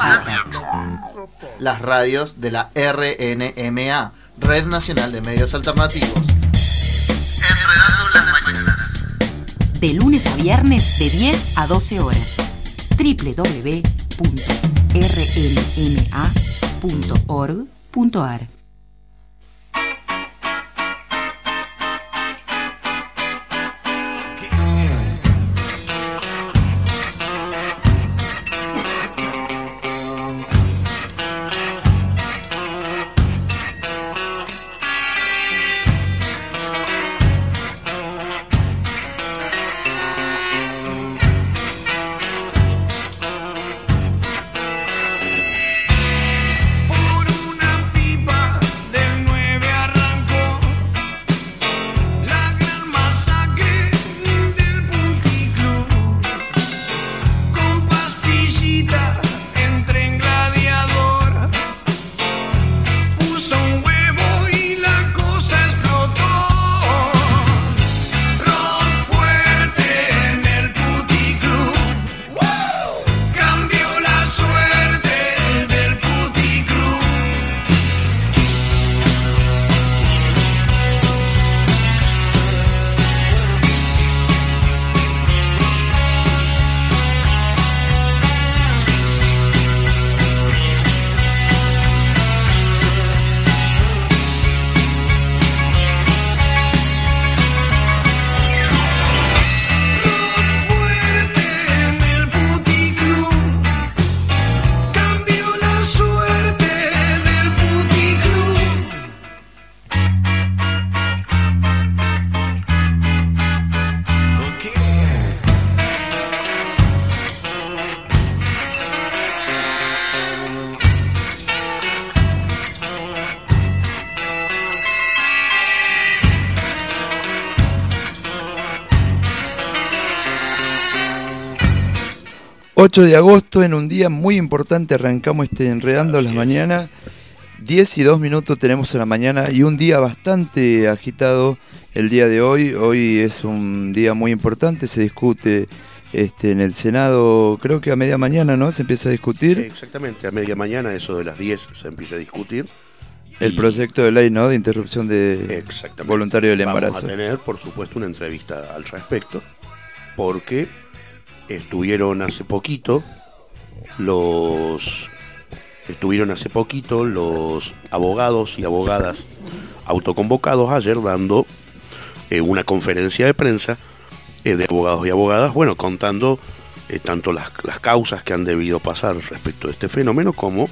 Las radios de la RNMA, Red Nacional de Medios Alternativos. Enredando las mañanas. De lunes a viernes de 10 a 12 horas. www.rnma.org.ar. 8 de agosto, en un día muy importante, arrancamos Enredando las Mañanas. 10 y 2 minutos tenemos en la mañana y un día bastante agitado el día de hoy. Hoy es un día muy importante, se discute en el Senado, creo que a media mañana, ¿no? Se empieza a discutir. Sí, exactamente, a media mañana, eso de las 10 se empieza a discutir. El proyecto de ley, ¿no? De interrupción de voluntario del embarazo. Vamos a tener, por supuesto, una entrevista al respecto, porque estuvieron hace poquito los abogados y abogadas autoconvocados ayer dando una conferencia de prensa de abogados y abogadas, bueno, contando tanto las causas que han debido pasar respecto a este fenómeno como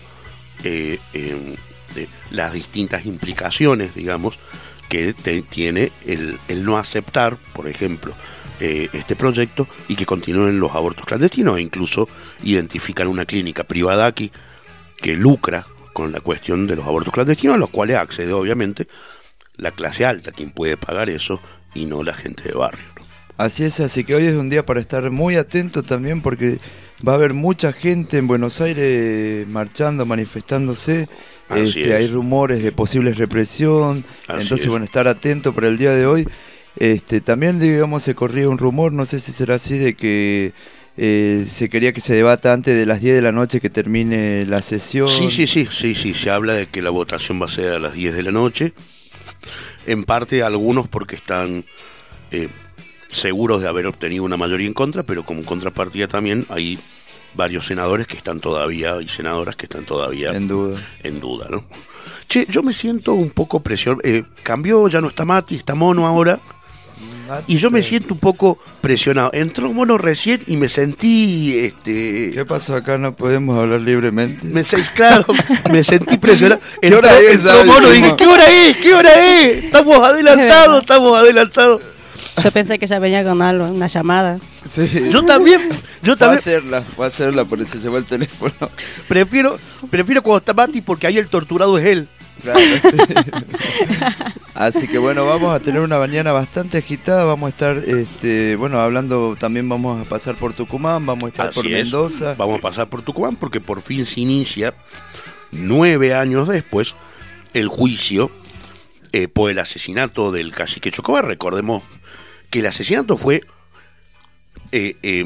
las distintas implicaciones, digamos, que tiene el no aceptar, por ejemplo, este proyecto y que continúen los abortos clandestinos, e incluso identifican una clínica privada aquí que lucra con la cuestión de los abortos clandestinos, a los cuales accede obviamente la clase alta, quien puede pagar eso, y no la gente de barrio, ¿no? Así es, así que hoy es un día para estar muy atento también, porque va a haber mucha gente en Buenos Aires marchando, manifestándose. Hay rumores de posible represión, entonces bueno, estar atento para el día de hoy. También, digamos, se corría un rumor, no sé si será así, de que se quería que se debata antes de las 10 de la noche que termine la sesión. Sí, se habla de que la votación va a ser a las 10 de la noche, en parte algunos porque están seguros de haber obtenido una mayoría en contra, pero como contrapartida también hay varios senadores que están todavía, y senadoras que están todavía en duda, ¿no? Che, yo me siento un poco presionado, cambió, ya no está Mati, está Mono ahora. Y yo me siento un poco presionado. Entró Mono recién y me sentí... ¿Qué pasó acá? ¿No podemos hablar libremente? Me sentí presionado. ¿Qué hora es? Entró Mono y dije, ¿qué hora es? Estamos adelantados. Yo pensé que ya venía con algo, una llamada. Sí. Yo también. Fue a hacerla, por eso llevó el teléfono. Prefiero cuando está Mati, porque ahí el torturado es él. Claro, sí. Así que bueno, vamos a tener una mañana bastante agitada. Vamos a estar hablando, también vamos a pasar por Tucumán, vamos a estar por Mendoza. Vamos a pasar por Tucumán porque por fin se inicia, 9 años después, el juicio por el asesinato del cacique Chocobar. Recordemos que el asesinato fue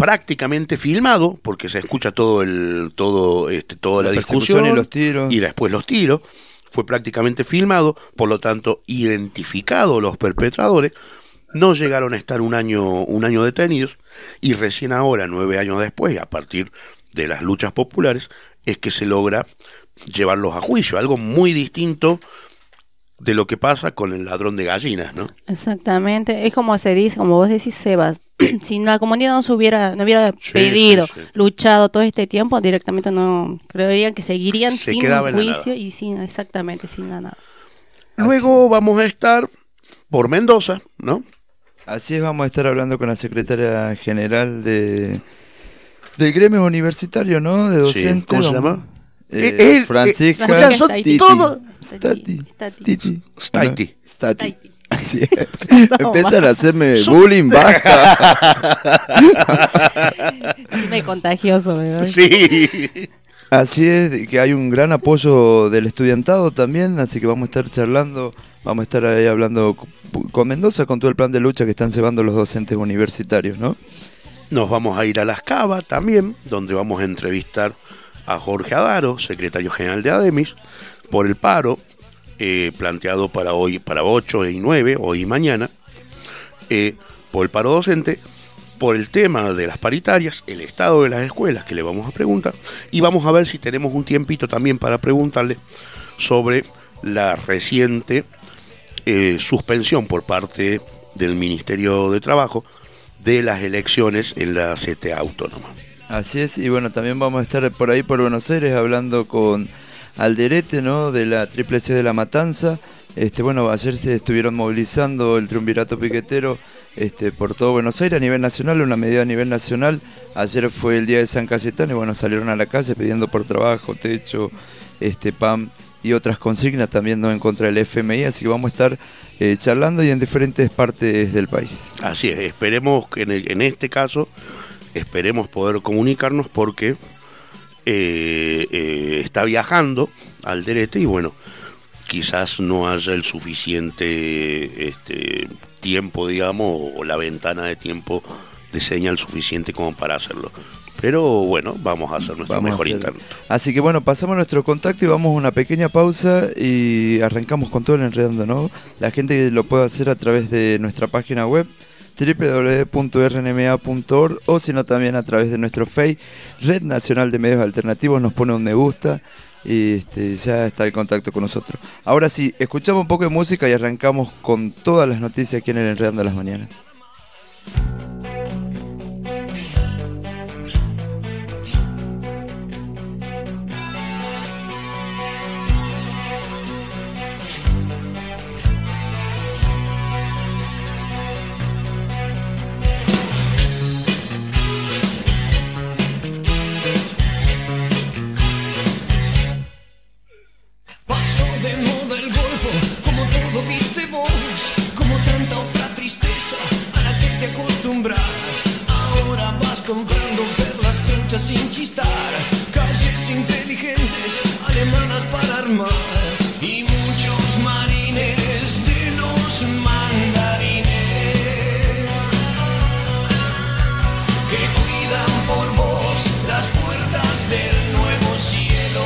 prácticamente filmado, porque se escucha toda la discusión y los tiros. Y después los tiros. Fue prácticamente filmado, por lo tanto, identificado los perpetradores. No llegaron a estar un año detenidos, y recién ahora, 9 años después, a partir de las luchas populares, es que se logra llevarlos a juicio. Algo muy distinto de lo que pasa con el ladrón de gallinas, ¿no? Exactamente, es como se dice, como vos decís, Sebas, si la comunidad no hubiera pedido, luchado todo este tiempo, directamente no creerían que seguirían sin juicio y sin nada. Luego vamos a estar por Mendoza, ¿no? Así es, vamos a estar hablando con la secretaria general del gremio universitario, ¿no? De docentes. Sí. ¿Cómo se llama? Francisca Stati. Así es. Empiezan a hacerme bullying, basta. Es contagioso, ¿verdad? Sí. Así es, que hay un gran apoyo del estudiantado también, así que vamos a estar charlando, vamos a estar ahí hablando con Mendoza, con todo el plan de lucha que están llevando los docentes universitarios, ¿no? Nos vamos a ir a Las Cavas también, donde vamos a entrevistar a Jorge Adaro, secretario general de ADEMIS, por el paro planteado para hoy, para 8 y 9, hoy y mañana, por el paro docente, por el tema de las paritarias, el estado de las escuelas, que le vamos a preguntar, y vamos a ver si tenemos un tiempito también para preguntarle sobre la reciente suspensión por parte del Ministerio de Trabajo de las elecciones en la CTA autónoma. Así es, y bueno, también vamos a estar por ahí por Buenos Aires hablando con Alderete, ¿no? De la Triple C de La Matanza. Bueno, ayer se estuvieron movilizando el triunvirato piquetero por todo Buenos Aires a nivel nacional, una medida a nivel nacional. Ayer fue el día de San Cayetano y bueno, salieron a la calle pidiendo por trabajo, techo, pan y otras consignas también, ¿no? En contra del FMI, así que vamos a estar charlando y en diferentes partes del país. Así es, esperemos que en este caso, esperemos poder comunicarnos porque está viajando Alderete y bueno, quizás no haya el suficiente tiempo, digamos, o la ventana de tiempo de señal suficiente como para hacerlo. Pero bueno, vamos a hacer nuestro mejor intento. Así que bueno, pasamos nuestro contacto y vamos a una pequeña pausa y arrancamos con todo el Enredando, ¿no? La gente lo puede hacer a través de nuestra página web www.rnma.org o sino también a través de nuestro Face, Red Nacional de Medios Alternativos, nos pone un me gusta y ya está el contacto con nosotros. Ahora sí, escuchamos un poco de música y arrancamos con todas las noticias aquí en el Enredando las Mañanas. Sin chistar, calles inteligentes, alemanas para armar y muchos marines de los mandarines que cuidan por vos las puertas del nuevo cielo.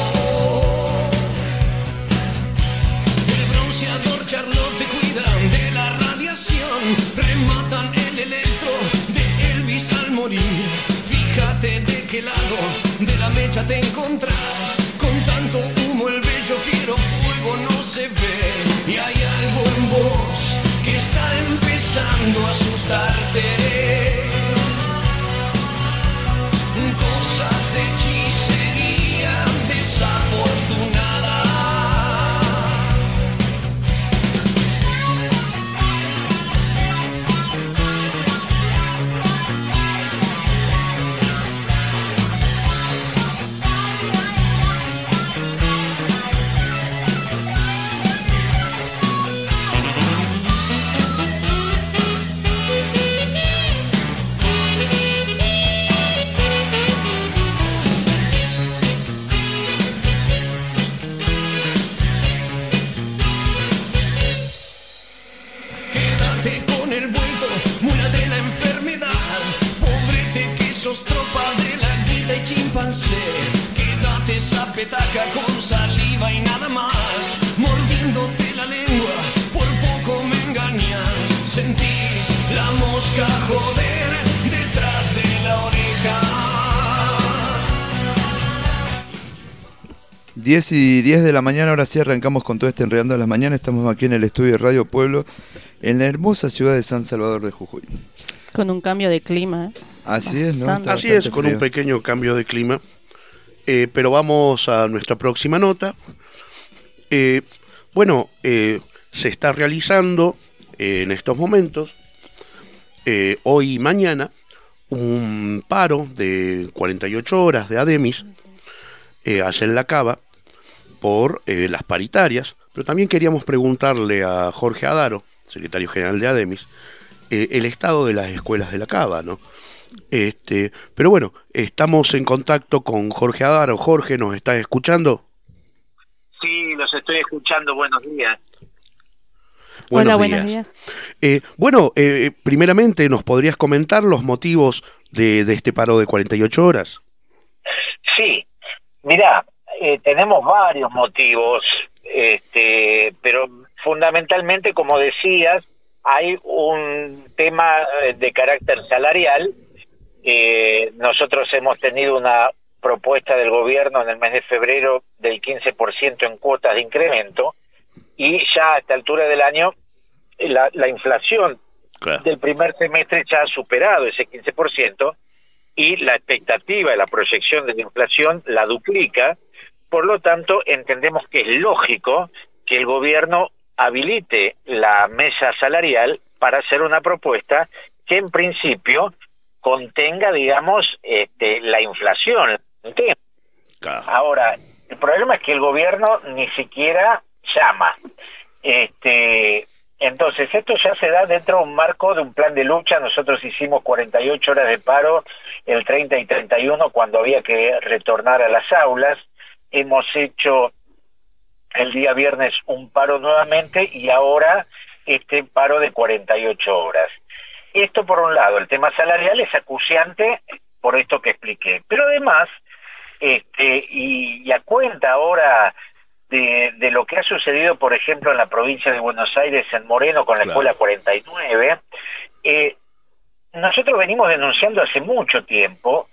El bronceador Charlotte te cuidan de la radiación, rematan el electro de Elvis al morir. Fíjate de qué lado de la mecha te encontrás. Con tanto humo el bello fiero fuego no se ve. Y hay algo en vos que está empezando a asustarte. Cosas de hechicería desafortunada. petaca con saliva y nada más, mordiéndote la lengua, por poco me engañas. Sentís la mosca joder detrás de la oreja. 10:10 de la mañana, ahora sí arrancamos con todo este Enredando de las Mañanas. Estamos aquí en el estudio de Radio Pueblo, en la hermosa ciudad de San Salvador de Jujuy. Con un cambio de clima. Así es, ¿no? Así es, con un pequeño cambio de clima. Pero vamos a nuestra próxima nota. Se está realizando en estos momentos, hoy y mañana, un paro de 48 horas de ADEMIS allá en La Cava por las paritarias. Pero también queríamos preguntarle a Jorge Adaro, secretario general de ADEMIS, el estado de las escuelas de La Cava, ¿no? Pero bueno, estamos en contacto con Jorge Adaro. Jorge, ¿nos estás escuchando? Sí, los estoy escuchando. Buenos días. Buenos días. Primeramente, ¿nos podrías comentar los motivos de este paro de 48 horas? Sí, mirá, tenemos varios motivos, pero fundamentalmente, como decías, hay un tema de carácter salarial. Nosotros hemos tenido una propuesta del gobierno en el mes de febrero del 15% en cuotas de incremento, y ya a esta altura del año la inflación del primer semestre ya ha superado ese 15%, y la expectativa de la proyección de la inflación la duplica. Por lo tanto, entendemos que es lógico que el gobierno habilite la mesa salarial para hacer una propuesta que en principio contenga, digamos, la inflación. Ahora, el problema es que el gobierno ni siquiera llama. Entonces, esto ya se da dentro de un marco de un plan de lucha. Nosotros hicimos 48 horas de paro el 30 y 31 cuando había que retornar a las aulas. Hemos hecho el día viernes un paro nuevamente y ahora este paro de 48 horas. Esto por un lado, el tema salarial es acuciante por esto que expliqué. Pero además, y a cuenta ahora de lo que ha sucedido, por ejemplo, en la provincia de Buenos Aires, en Moreno, con la Escuela 49, nosotros venimos denunciando hace mucho tiempo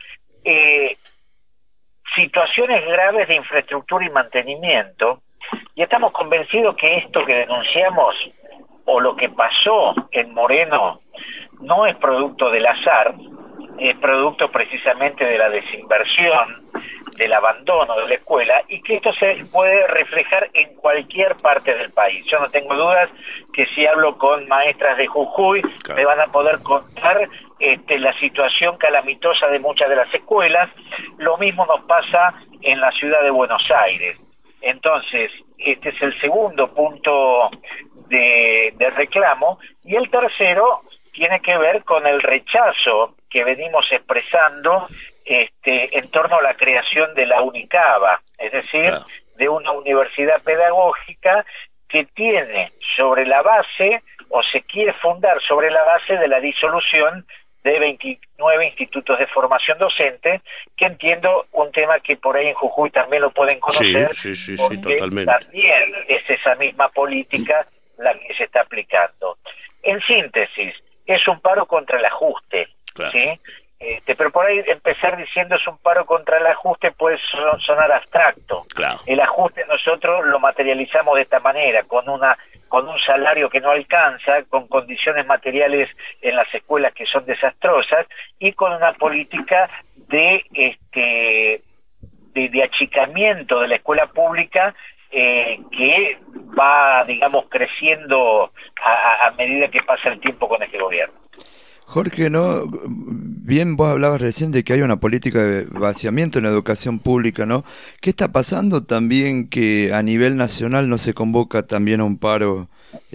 situaciones graves de infraestructura y mantenimiento, y estamos convencidos que esto que denunciamos, o lo que pasó en Moreno, no es producto del azar, es producto precisamente de la desinversión, del abandono de la escuela, y que esto se puede reflejar en cualquier parte del país. Yo no tengo dudas que si hablo con maestras de Jujuy, me van a poder contar la situación calamitosa de muchas de las escuelas. Lo mismo nos pasa en la ciudad de Buenos Aires. Entonces, este es el segundo punto de reclamo, y el tercero tiene que ver con el rechazo que venimos expresando en torno a la creación de la UNICABA, es decir, de una universidad pedagógica que tiene sobre la base, o se quiere fundar sobre la base de la disolución de 29 institutos de formación docente, que entiendo un tema que por ahí en Jujuy también lo pueden conocer, sí, porque totalmente. También es esa misma política la que se está aplicando. En síntesis, es un paro contra el ajuste, ¿sí? Pero por ahí empezar diciendo es un paro contra el ajuste puede sonar abstracto. El ajuste nosotros lo materializamos de esta manera, con un salario que no alcanza, con condiciones materiales en las escuelas que son desastrosas, y con una política de achicamiento de la escuela pública que va, digamos, creciendo a medida que pasa el tiempo con este gobierno. Jorge, ¿no? Bien, vos hablabas recién de que hay una política de vaciamiento en la educación pública, ¿no? ¿Qué está pasando también que a nivel nacional no se convoca también a un paro,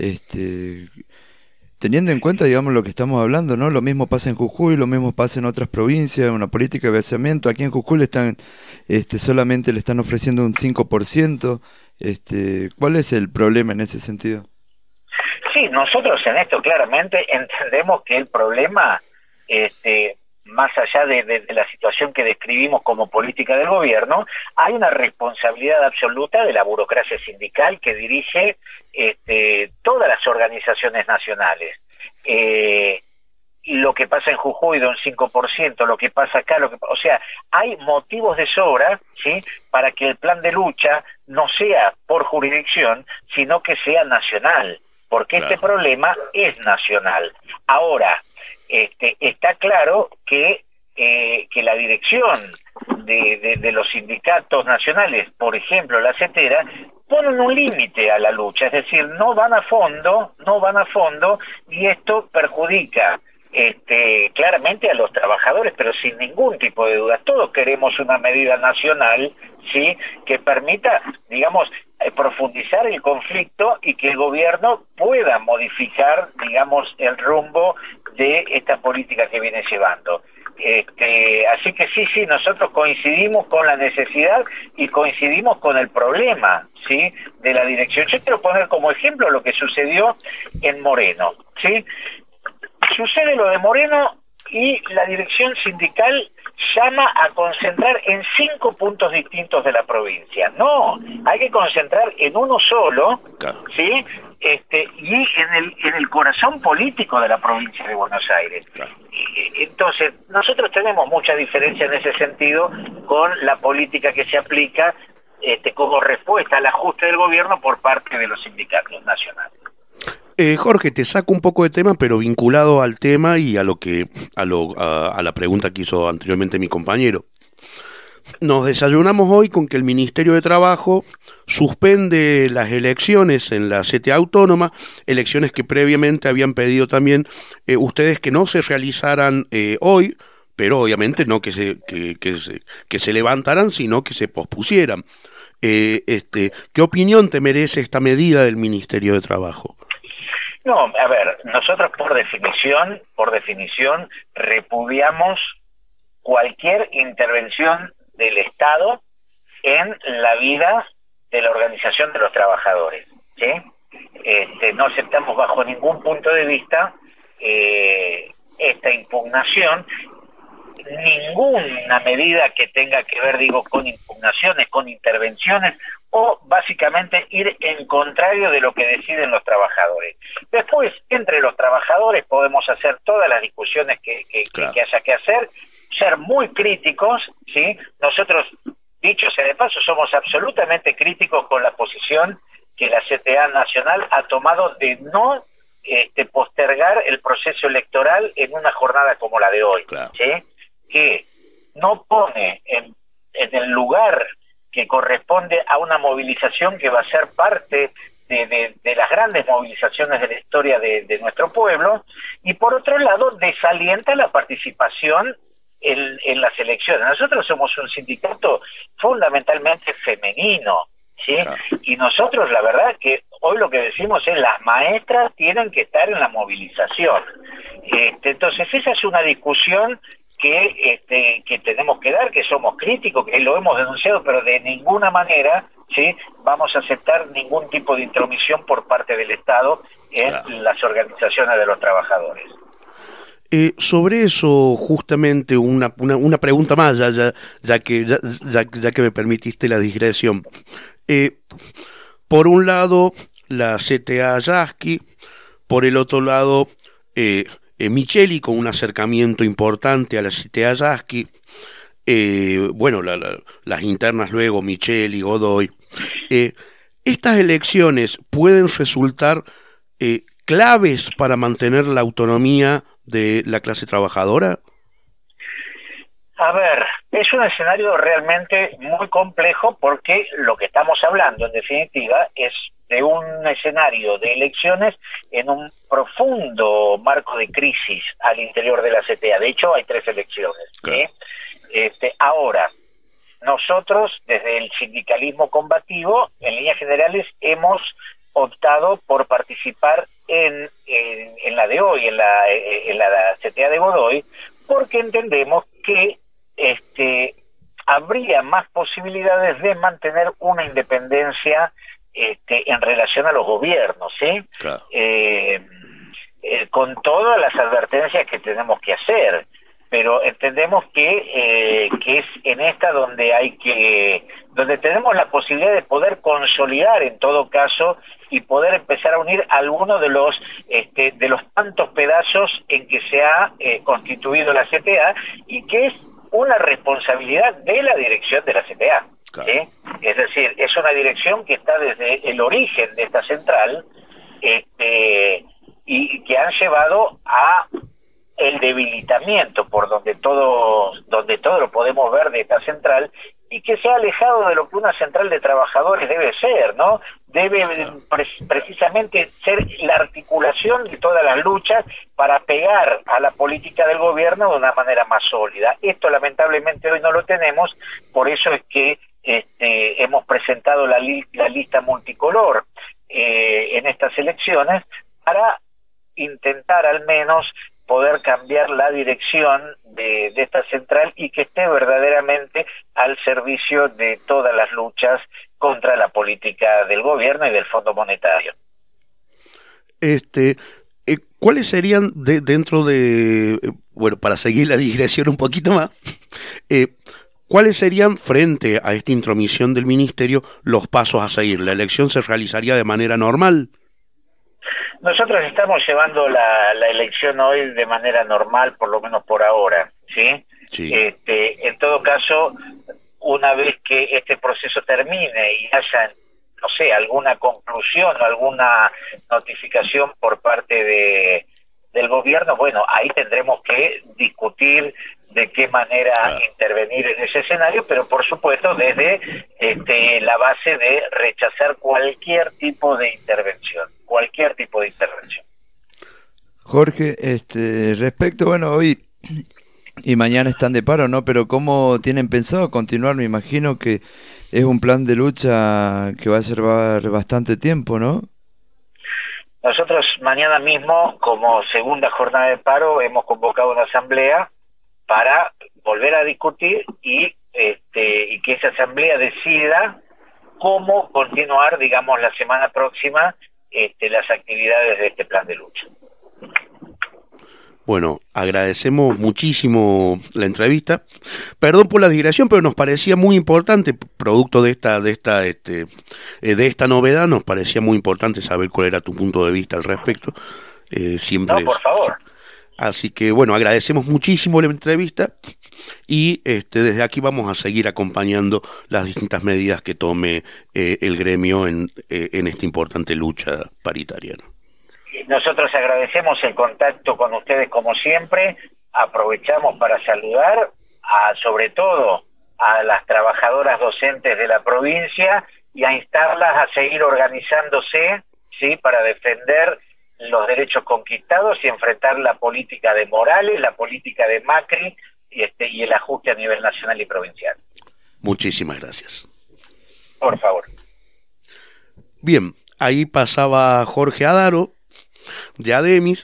teniendo en cuenta, digamos, lo que estamos hablando, ¿no? Lo mismo pasa en Jujuy, lo mismo pasa en otras provincias, una política de vaciamiento. Aquí en Jujuy le están, solamente le están ofreciendo un 5%. ¿Cuál es el problema en ese sentido? Sí, nosotros en esto claramente entendemos que el problema más allá de la situación que describimos como política del gobierno, hay una responsabilidad absoluta de la burocracia sindical que dirige todas las organizaciones nacionales. Lo que pasa en Jujuy de un 5%, lo que pasa acá, o sea, hay motivos de sobra, ¿sí?, para que el plan de lucha no sea por jurisdicción, sino que sea nacional, porque claro, este problema es nacional. Ahora, está claro que la dirección de los sindicatos nacionales, por ejemplo la CETERA, ponen un límite a la lucha, es decir, no van a fondo, y esto perjudica claramente a los trabajadores, pero sin ningún tipo de duda. Todos queremos una medida nacional, ¿sí?, que permita, digamos, profundizar el conflicto y que el gobierno pueda modificar, digamos, el rumbo de esta política que viene llevando. Así que sí, nosotros coincidimos con la necesidad y coincidimos con el problema, ¿sí?, de la dirección. Yo quiero poner como ejemplo lo que sucedió en Moreno, ¿sí? Sucede lo de Moreno y la dirección sindical llama a concentrar en 5 puntos distintos de la provincia. No, hay que concentrar en uno solo, ¿sí?, y en el corazón político de la provincia de Buenos Aires. Entonces, nosotros tenemos mucha diferencia en ese sentido con la política que se aplica como respuesta al ajuste del gobierno por parte de los sindicatos nacionales. Jorge, te saco un poco de tema, pero vinculado al tema y a la pregunta que hizo anteriormente mi compañero. Nos desayunamos hoy con que el Ministerio de Trabajo suspende las elecciones en la CTA autónoma, elecciones que previamente habían pedido también ustedes que no se realizaran hoy, pero obviamente no que se levantaran, sino que se pospusieran. ¿Qué opinión te merece esta medida del Ministerio de Trabajo? No, a ver, nosotros por definición repudiamos cualquier intervención del Estado en la vida de la organización de los trabajadores, ¿sí? No aceptamos bajo ningún punto de vista esta impugnación, ninguna medida que tenga que ver, con impugnaciones, con intervenciones, o básicamente ir en contrario de lo que deciden los trabajadores. Después, entre los trabajadores podemos hacer todas las discusiones que haya que hacer, ser muy críticos, ¿sí? Nosotros, dicho sea de paso, somos absolutamente críticos con la posición que la CTA Nacional ha tomado de no postergar el proceso electoral en una jornada como la de hoy, ¿sí?, que no pone en el lugar que corresponde a una movilización que va a ser parte de las grandes movilizaciones de la historia de nuestro pueblo, y por otro lado desalienta la participación en las elecciones. Nosotros somos un sindicato fundamentalmente femenino, ¿sí? Y nosotros, la verdad que hoy lo que decimos es las maestras tienen que estar en la movilización. Entonces esa es una discusión que tenemos que dar, que somos críticos, que lo hemos denunciado, pero de ninguna manera, ¿sí?, vamos a aceptar ningún tipo de intromisión por parte del Estado en las organizaciones de los trabajadores. Sobre eso, justamente una pregunta más, ya que me permitiste la digresión. Por un lado, la CTA Yasky, por el otro lado, Micheli, con un acercamiento importante a la CTA Yasky, las internas luego, Micheli, Godoy. ¿Estas elecciones pueden resultar claves para mantener la autonomía de la clase trabajadora? A ver, es un escenario realmente muy complejo porque lo que estamos hablando, en definitiva, es de un escenario de elecciones en un profundo marco de crisis al interior de la CTA. De hecho, hay 3 elecciones. Claro. Ahora, nosotros, desde el sindicalismo combativo, en líneas generales, hemos optado por participar en la de hoy, en la CTA de Godoy, porque entendemos que habría más posibilidades de mantener una independencia en relación a los gobiernos, ¿sí? Claro. Con todas las advertencias que tenemos que hacer. pero entendemos que es en esta donde donde tenemos la posibilidad de poder consolidar en todo caso y poder empezar a unir algunos de los tantos pedazos en que se ha constituido la CTA, y que es una responsabilidad de la dirección de la CTA. Claro. ¿Sí? Es decir, es una dirección que está desde el origen de esta central, y que han llevado a el debilitamiento por donde todo lo podemos ver de esta central, y que se ha alejado de lo que una central de trabajadores debe ser, ¿no? Debe precisamente ser la articulación de todas las luchas para pegar a la política del gobierno de una manera más sólida. Esto lamentablemente hoy no lo tenemos, por eso es que hemos presentado la lista multicolor en estas elecciones, para intentar al menos poder cambiar la dirección de esta central y que esté verdaderamente al servicio de todas las luchas contra la política del gobierno y del Fondo Monetario. ¿Cuáles serían dentro de, para seguir la digresión un poquito más, cuáles serían, frente a esta intromisión del Ministerio, los pasos a seguir? ¿La elección se realizaría de manera normal? Nosotros estamos llevando la elección hoy de manera normal, por lo menos por ahora, ¿sí? Sí. En todo caso, una vez que este proceso termine y haya, no sé, alguna conclusión o alguna notificación por parte del gobierno, bueno, ahí tendremos que discutir de qué manera intervenir en ese escenario, pero por supuesto desde la base de rechazar cualquier tipo de intervención. Jorge, respecto, hoy y mañana están de paro, ¿no? Pero ¿cómo tienen pensado continuar? Me imagino que es un plan de lucha que va a ser bastante tiempo, ¿no? Nosotros mañana mismo, como segunda jornada de paro, hemos convocado una asamblea para volver a discutir y que esa asamblea decida cómo continuar, digamos, la semana próxima las actividades de este plan de lucha. Bueno, agradecemos muchísimo la entrevista. Perdón por la digresión, pero nos parecía muy importante, producto de esta novedad, nos parecía muy importante saber cuál era tu punto de vista al respecto. Siempre. No, por favor. Así que bueno, agradecemos muchísimo la entrevista y desde aquí vamos a seguir acompañando las distintas medidas que tome el gremio en esta importante lucha paritaria, ¿no? Nosotros agradecemos el contacto con ustedes como siempre, aprovechamos para saludar sobre todo a las trabajadoras docentes de la provincia y a instarlas a seguir organizándose, ¿sí?, para defender los derechos conquistados y enfrentar la política de Morales, la política de Macri y el ajuste a nivel nacional y provincial. Muchísimas gracias. Por favor. Bien, ahí pasaba Jorge Adaro, de Ademis.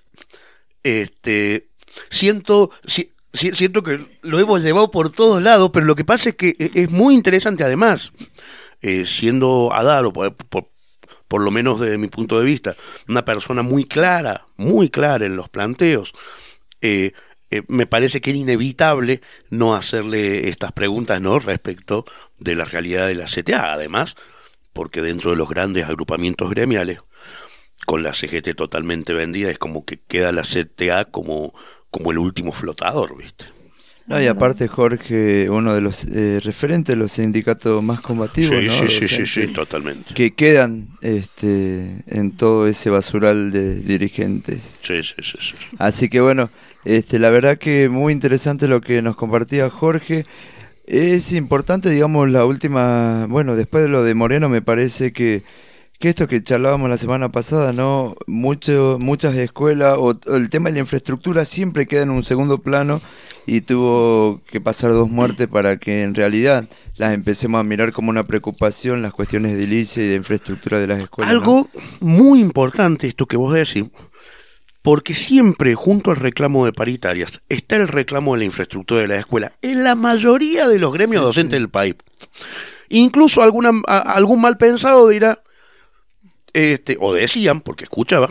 Siento que lo hemos llevado por todos lados, pero lo que pasa es que es muy interesante además, siendo Adaro, por lo menos desde mi punto de vista, una persona muy clara en los planteos, me parece que era inevitable no hacerle estas preguntas, ¿no?, respecto de la realidad de la CTA, además, porque dentro de los grandes agrupamientos gremiales, con la CGT totalmente vendida, es como que queda la CTA como el último flotador, ¿viste? No, y aparte, Jorge, uno de los referentes de los sindicatos más combativos, sí, ¿no? Sí, totalmente. Que quedan en todo ese basural de dirigentes. Sí. Así que bueno, la verdad que muy interesante lo que nos compartía Jorge. Es importante, digamos, la última, después de lo de Moreno, me parece que esto que charlábamos la semana pasada, ¿no? Muchas escuelas o el tema de la infraestructura siempre queda en un segundo plano y tuvo que pasar 2 muertes para que en realidad las empecemos a mirar como una preocupación, las cuestiones de edilicia y de infraestructura de las escuelas. Algo muy importante esto que vos decís, porque siempre junto al reclamo de paritarias está el reclamo de la infraestructura de la escuela en la mayoría de los gremios docentes del país. Incluso algún mal pensado dirá, o decían, porque escuchaba,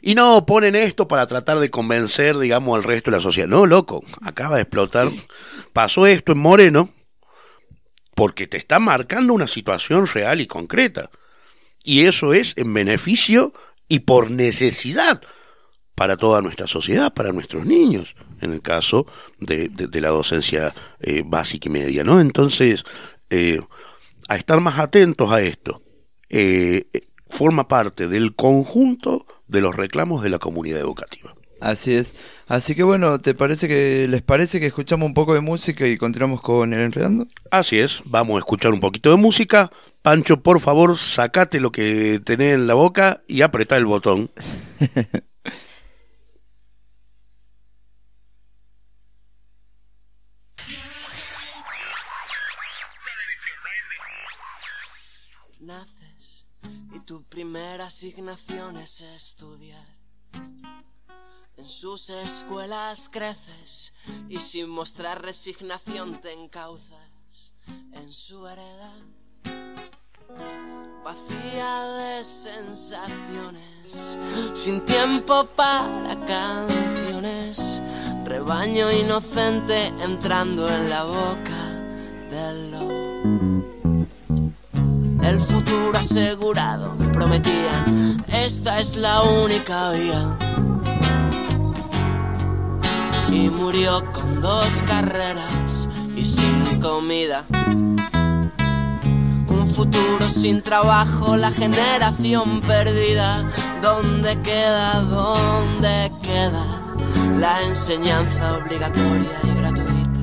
Y no ponen esto para tratar de convencer, digamos, al resto de la sociedad. No, loco, acaba de explotar. Pasó esto en Moreno porque te está marcando una situación real y concreta. Y eso es en beneficio y por necesidad para toda nuestra sociedad, para nuestros niños, en el caso de la docencia básica y media, ¿no? Entonces, a estar más atentos a esto, forma parte del conjunto de los reclamos de la comunidad educativa. Así es. Así que bueno, ¿les parece que escuchamos un poco de música y continuamos con el Enredando? Así es, vamos a escuchar un poquito de música. Pancho, por favor, sacate lo que tenés en la boca y apretá el botón. Naces y tu primera asignación es estudiar. En sus escuelas creces y sin mostrar resignación te encauzas en su vereda vacía de sensaciones, sin tiempo para canciones, rebaño inocente entrando en la boca del lobo. El futuro asegurado, prometían, esta es la única vía. Y murió con 2 carreras y sin comida. Un futuro sin trabajo, la generación perdida. ¿Dónde queda la enseñanza obligatoria y gratuita?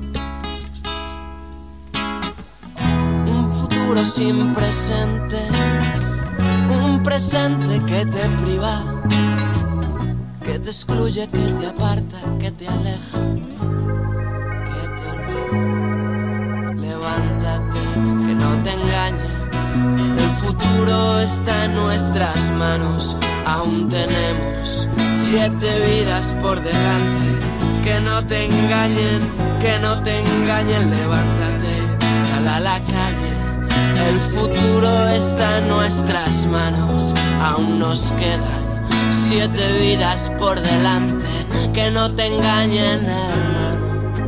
Un futuro sin presente, un presente que te priva, que te excluye, que te aparta, que te aleja, que te olvida. Levántate, que no te engañe, el futuro está en nuestras manos. Aún tenemos 7 vidas por delante. Que no te engañen, que no te engañen. Levántate, sal a la calle, el futuro está en nuestras manos. Aún nos quedan 7 vidas por delante. Que no te engañen, hermano.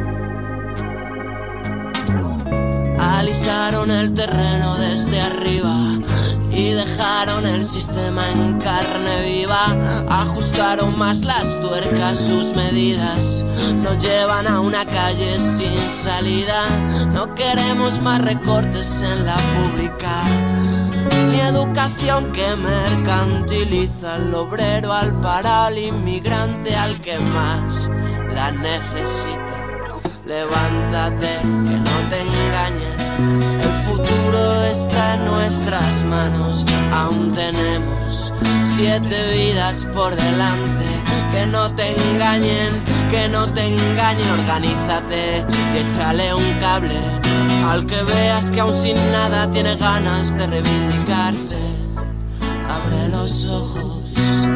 Alisaron el terreno desde arriba y dejaron el sistema en carne viva. Ajustaron más las tuercas, sus medidas nos llevan a una calle sin salida. No queremos más recortes en la pública, ni educación que mercantiliza al obrero, al paro, al inmigrante, al que más la necesita. Levántate, que no te engañen, el futuro está en nuestras manos. Aún tenemos 7 vidas por delante. Que no te engañen, que no te engañen. Organízate y échale un cable al que veas que aún sin nada tiene ganas de reivindicarse. Abre los ojos,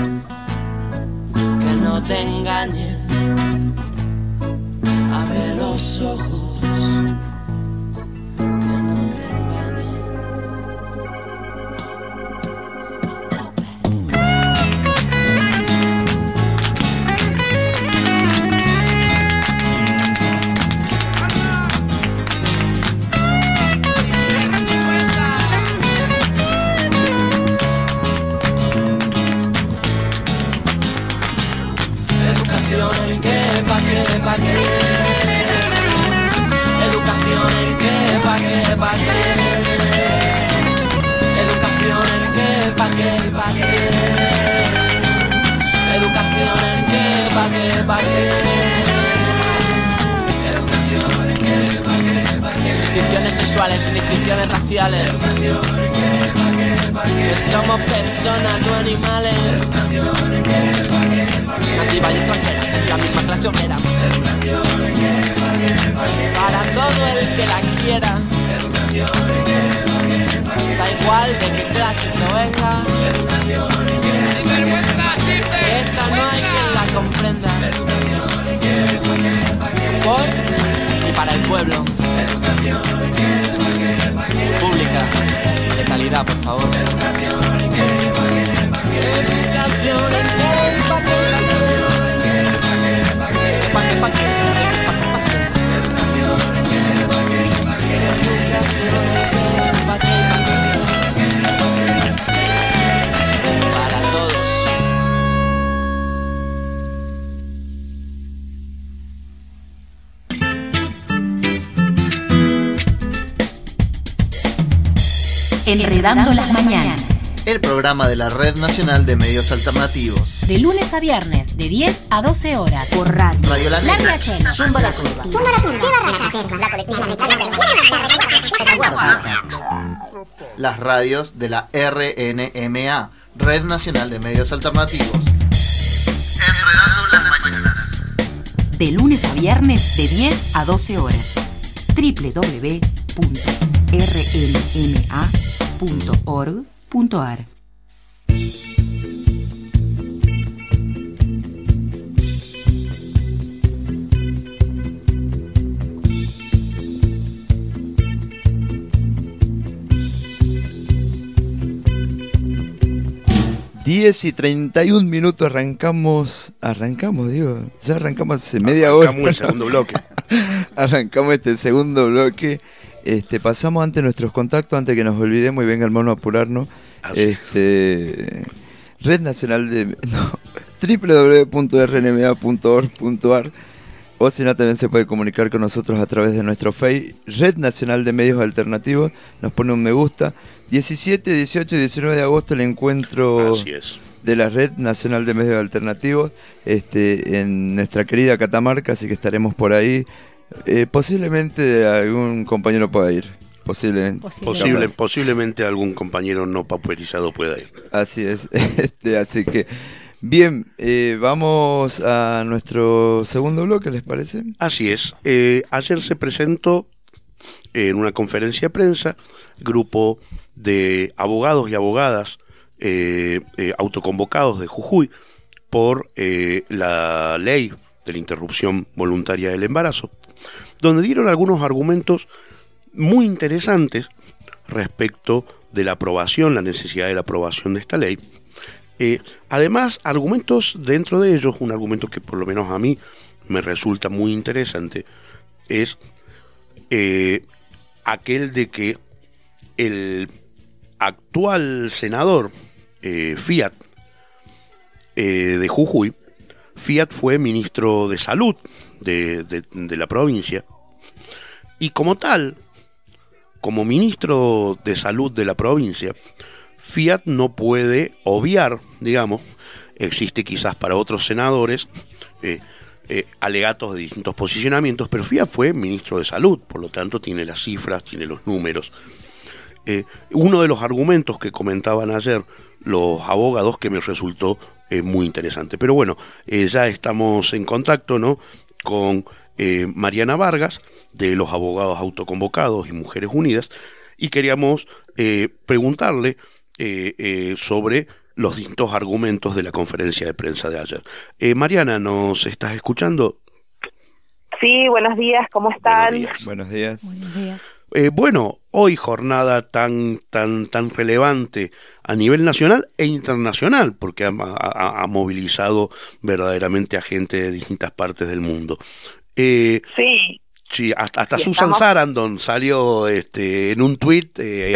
que no te engañen. Abre los ojos, que no te engañen. Educación en qué, pa' qué, pa' qué. Educación en qué, pa' qué, pa' qué. Educación en qué, pa' qué, pa' qué. Educación en qué, pa' qué, pa' qué. Educación en qué, pa' qué, pa' qué. Sin distinciones sexuales, sin distinciones raciales. Educación en qué, pa' qué, pa' qué. Que somos personas, no animales. Educación en qué, pa' qué, pa' qué. Nativa y extranjera, la misma clase obrera. Educación en qué, pa' qué, pa' qué. Para todo el que la quiera. Educación en qué, pa' qué, pa' qué. Da igual de qué clase provenga. Educación en qué, pa' qué, pa' qué. Esta no hay quien la comprenda. Educación en qué, pa' qué, pa' qué. Por y para el pueblo. Educación en qué, pa' qué, pa' qué. Pública, de calidad, por favor. Educación en qué, pa' qué, pa' qué. Educación en qué. Enredando las mañanas. El programa de la Red Nacional de Medios Alternativos. De lunes a viernes, de 10 a 12 horas. Por radio. Radio La Negra. Zumba la Curva. Las radios de la RNMA, Red Nacional de Medios Alternativos. Enredando las mañanas. De lunes a viernes, de 10 a 12 horas. www.rnma.org.ar. Diez y 31 minutos arrancamos, digo, ya arrancamos hace media hora. Arrancamos el segundo bloque. Arrancamos este segundo bloque. Pasamos ante nuestros contactos, antes que nos olvidemos y venga el mono a apurarnos. Red Nacional de www.rnma.org.ar, o si no, también se puede comunicar con nosotros a través de nuestro Face, Red Nacional de Medios Alternativos. Nos pone un me gusta. 17, 18 y 19 de agosto el encuentro de la Red Nacional de Medios Alternativos en nuestra querida Catamarca, así que estaremos por ahí. Posiblemente algún compañero pueda ir. Posiblemente algún compañero no pauperizado pueda ir. Así es. Así que bien, vamos a nuestro segundo bloque, ¿les parece? Así es. Ayer se presentó en una conferencia de prensa grupo de abogados y abogadas autoconvocados de Jujuy por la ley de la interrupción voluntaria del embarazo, donde dieron algunos argumentos muy interesantes respecto de la aprobación, la necesidad de la aprobación de esta ley. Además, argumentos dentro de ellos, un argumento que por lo menos a mí me resulta muy interesante, es aquel de que el actual senador Fiat de Jujuy, Fiat fue ministro de salud de la provincia, y como tal, como ministro de salud de la provincia, Fiat no puede obviar, digamos, existe quizás para otros senadores alegatos de distintos posicionamientos, pero Fiat fue ministro de salud, por lo tanto tiene las cifras, tiene los números. Uno de los argumentos que comentaban ayer los abogados que me resultó muy interesante. Pero bueno, ya estamos en contacto, ¿no?, con Mariana Vargas, de los abogados autoconvocados y Mujeres Unidas, y queríamos preguntarle sobre los distintos argumentos de la conferencia de prensa de ayer. Mariana, ¿nos estás escuchando? Sí, buenos días, ¿cómo están? Buenos días. Buenos días. Bueno, hoy jornada tan relevante a nivel nacional e internacional, porque ha movilizado verdaderamente a gente de distintas partes del mundo. Sí. Sí, hasta Susan Sarandon salió en un tuit.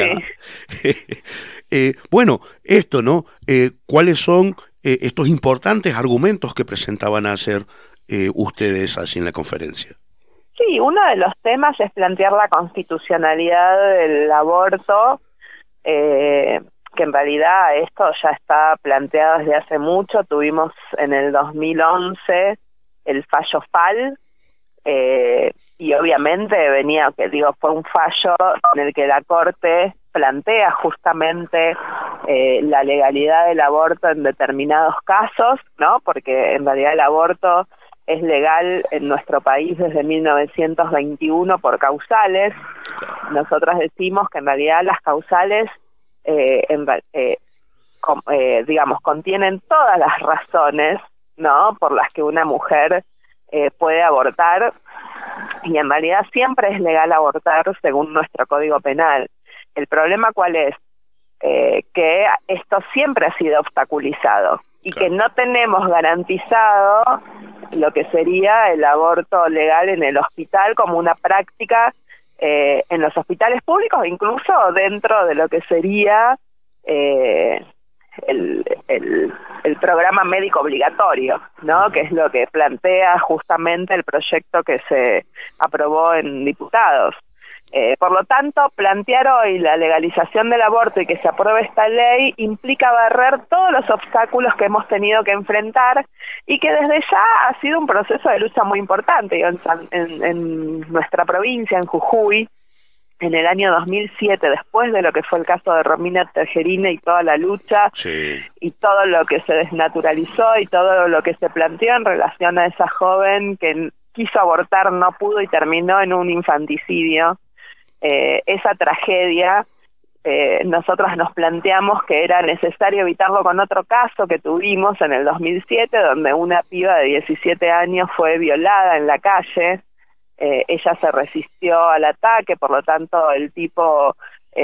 Bueno, esto, ¿no? ¿Cuáles son estos importantes argumentos que presentaban ayer ustedes así en la conferencia? Sí, uno de los temas es plantear la constitucionalidad del aborto, que en realidad esto ya está planteado desde hace mucho. Tuvimos en el 2011 el fallo FAL, y obviamente fue un fallo en el que la Corte plantea justamente la legalidad del aborto en determinados casos, ¿no? Porque en realidad el aborto es legal en nuestro país desde 1921 por causales. Nosotras decimos que en realidad las causales contienen todas las razones, ¿no?, por las que una mujer puede abortar, y en realidad siempre es legal abortar según nuestro Código Penal. El problema ¿cuál es? Que esto siempre ha sido obstaculizado y que no tenemos garantizado lo que sería el aborto legal en el hospital como una práctica en los hospitales públicos, incluso dentro de lo que sería el programa médico obligatorio, ¿no?, que es lo que plantea justamente el proyecto que se aprobó en diputados. Por lo tanto, plantear hoy la legalización del aborto y que se apruebe esta ley implica barrer todos los obstáculos que hemos tenido que enfrentar y que desde ya ha sido un proceso de lucha muy importante. En nuestra provincia, en Jujuy, en el año 2007, después de lo que fue el caso de Romina Tejerina y toda la lucha, y todo lo que se desnaturalizó y todo lo que se planteó en relación a esa joven que quiso abortar, no pudo y terminó en un infanticidio, esa tragedia, nosotros nos planteamos que era necesario evitarlo con otro caso que tuvimos en el 2007, donde una piba de 17 años fue violada en la calle. Ella se resistió al ataque, por lo tanto el tipo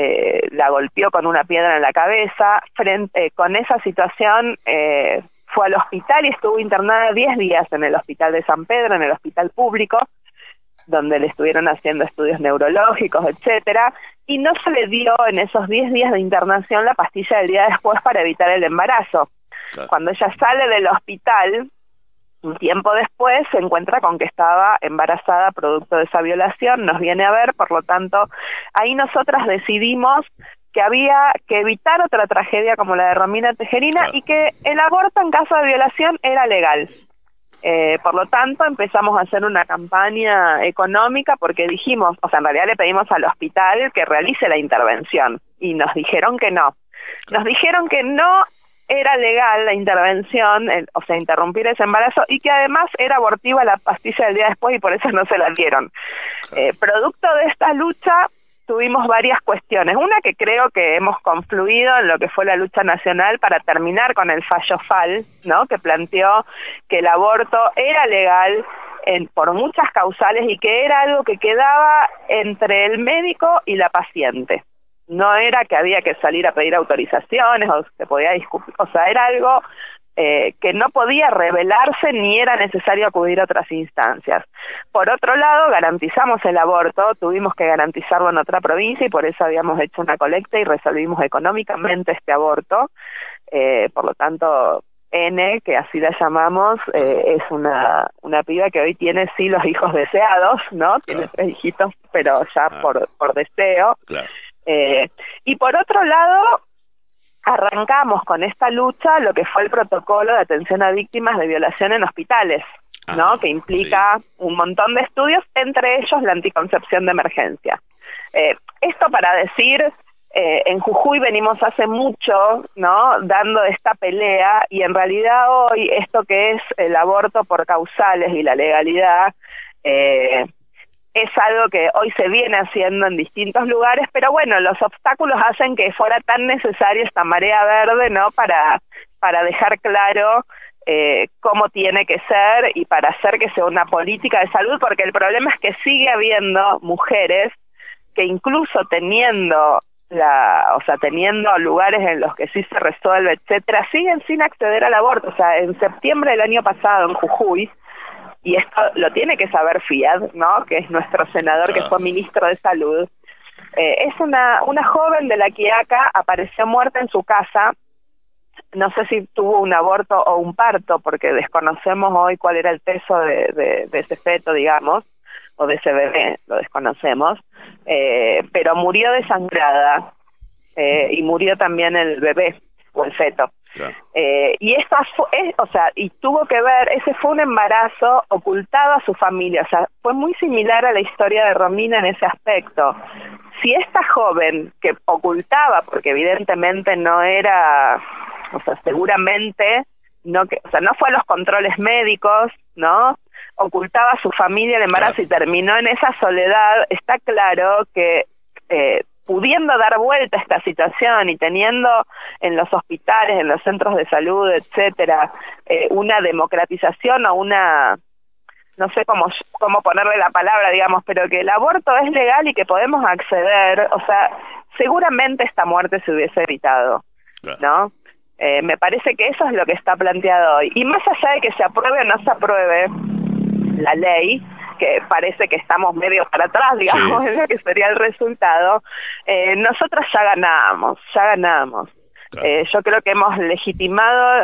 la golpeó con una piedra en la cabeza. Con esa situación fue al hospital y estuvo internada 10 días en el hospital de San Pedro, en el hospital público, donde le estuvieron haciendo estudios neurológicos, etcétera, y no se le dio en esos 10 días de internación la pastilla del día después para evitar el embarazo. Claro. Cuando ella sale del hospital, un tiempo después se encuentra con que estaba embarazada producto de esa violación, nos viene a ver, por lo tanto, ahí nosotras decidimos que había que evitar otra tragedia como la de Romina Tejerina, claro, y que el aborto en caso de violación era legal. Por lo tanto, empezamos a hacer una campaña económica porque dijimos, o sea, en realidad le pedimos al hospital que realice la intervención y nos dijeron que no. Nos dijeron que no era legal la intervención, o sea, interrumpir ese embarazo, y que además era abortiva la pastilla del día después y por eso no se la dieron. Producto de esta lucha tuvimos varias cuestiones. Una que creo que hemos confluido en lo que fue la lucha nacional para terminar con el fallo FAL, ¿no? Que planteó que el aborto era legal por muchas causales y que era algo que quedaba entre el médico y la paciente. No era que había que salir a pedir autorizaciones o se podía discutir, o sea, era algo que no podía revelarse ni era necesario acudir a otras instancias. Por otro lado, garantizamos el aborto, tuvimos que garantizarlo en otra provincia y por eso habíamos hecho una colecta y resolvimos económicamente este aborto. Por lo tanto, N, que así la llamamos, es una piba que hoy tiene sí los hijos deseados, ¿no? Claro. Tiene 3 hijitos, pero ya por deseo. Claro. Y por otro lado, arrancamos con esta lucha lo que fue el protocolo de atención a víctimas de violación en hospitales, ¿no? Que implica un montón de estudios, entre ellos la anticoncepción de emergencia. Esto para decir, en Jujuy venimos hace mucho, ¿no? Dando esta pelea y en realidad hoy esto que es el aborto por causales y la legalidad, es algo que hoy se viene haciendo en distintos lugares, pero bueno, los obstáculos hacen que fuera tan necesaria esta marea verde, ¿no? Para dejar claro cómo tiene que ser y para hacer que sea una política de salud, porque el problema es que sigue habiendo mujeres que incluso teniendo lugares en los que sí se resuelve, etcétera, siguen sin acceder al aborto. O sea, en septiembre del año pasado en Jujuy, y esto lo tiene que saber Fiad, ¿no? Que es nuestro senador, que fue ministro de Salud. Es una joven de La Quiaca, apareció muerta en su casa. No sé si tuvo un aborto o un parto, porque desconocemos hoy cuál era el peso de ese feto, digamos, o de ese bebé, lo desconocemos. Pero murió desangrada y murió también el bebé o el feto. Claro. Y y tuvo que ver, ese fue un embarazo ocultado a su familia, o sea, fue muy similar a la historia de Romina en ese aspecto. Si esta joven que ocultaba, porque evidentemente no era, o sea, seguramente no fue a los controles médicos, ¿no? Ocultaba a su familia el embarazo, claro, y terminó en esa soledad, está claro que pudiendo dar vuelta a esta situación y teniendo en los hospitales, en los centros de salud, etcétera, una democratización o una, no sé cómo ponerle la palabra, digamos, pero que el aborto es legal y que podemos acceder, o sea, seguramente esta muerte se hubiese evitado, ¿no? Me parece que eso es lo que está planteado hoy. Y más allá de que se apruebe o no se apruebe la ley, que parece que estamos medio para atrás, digamos, sí, es lo que sería el resultado, nosotros ya ganamos. Yo creo que hemos legitimado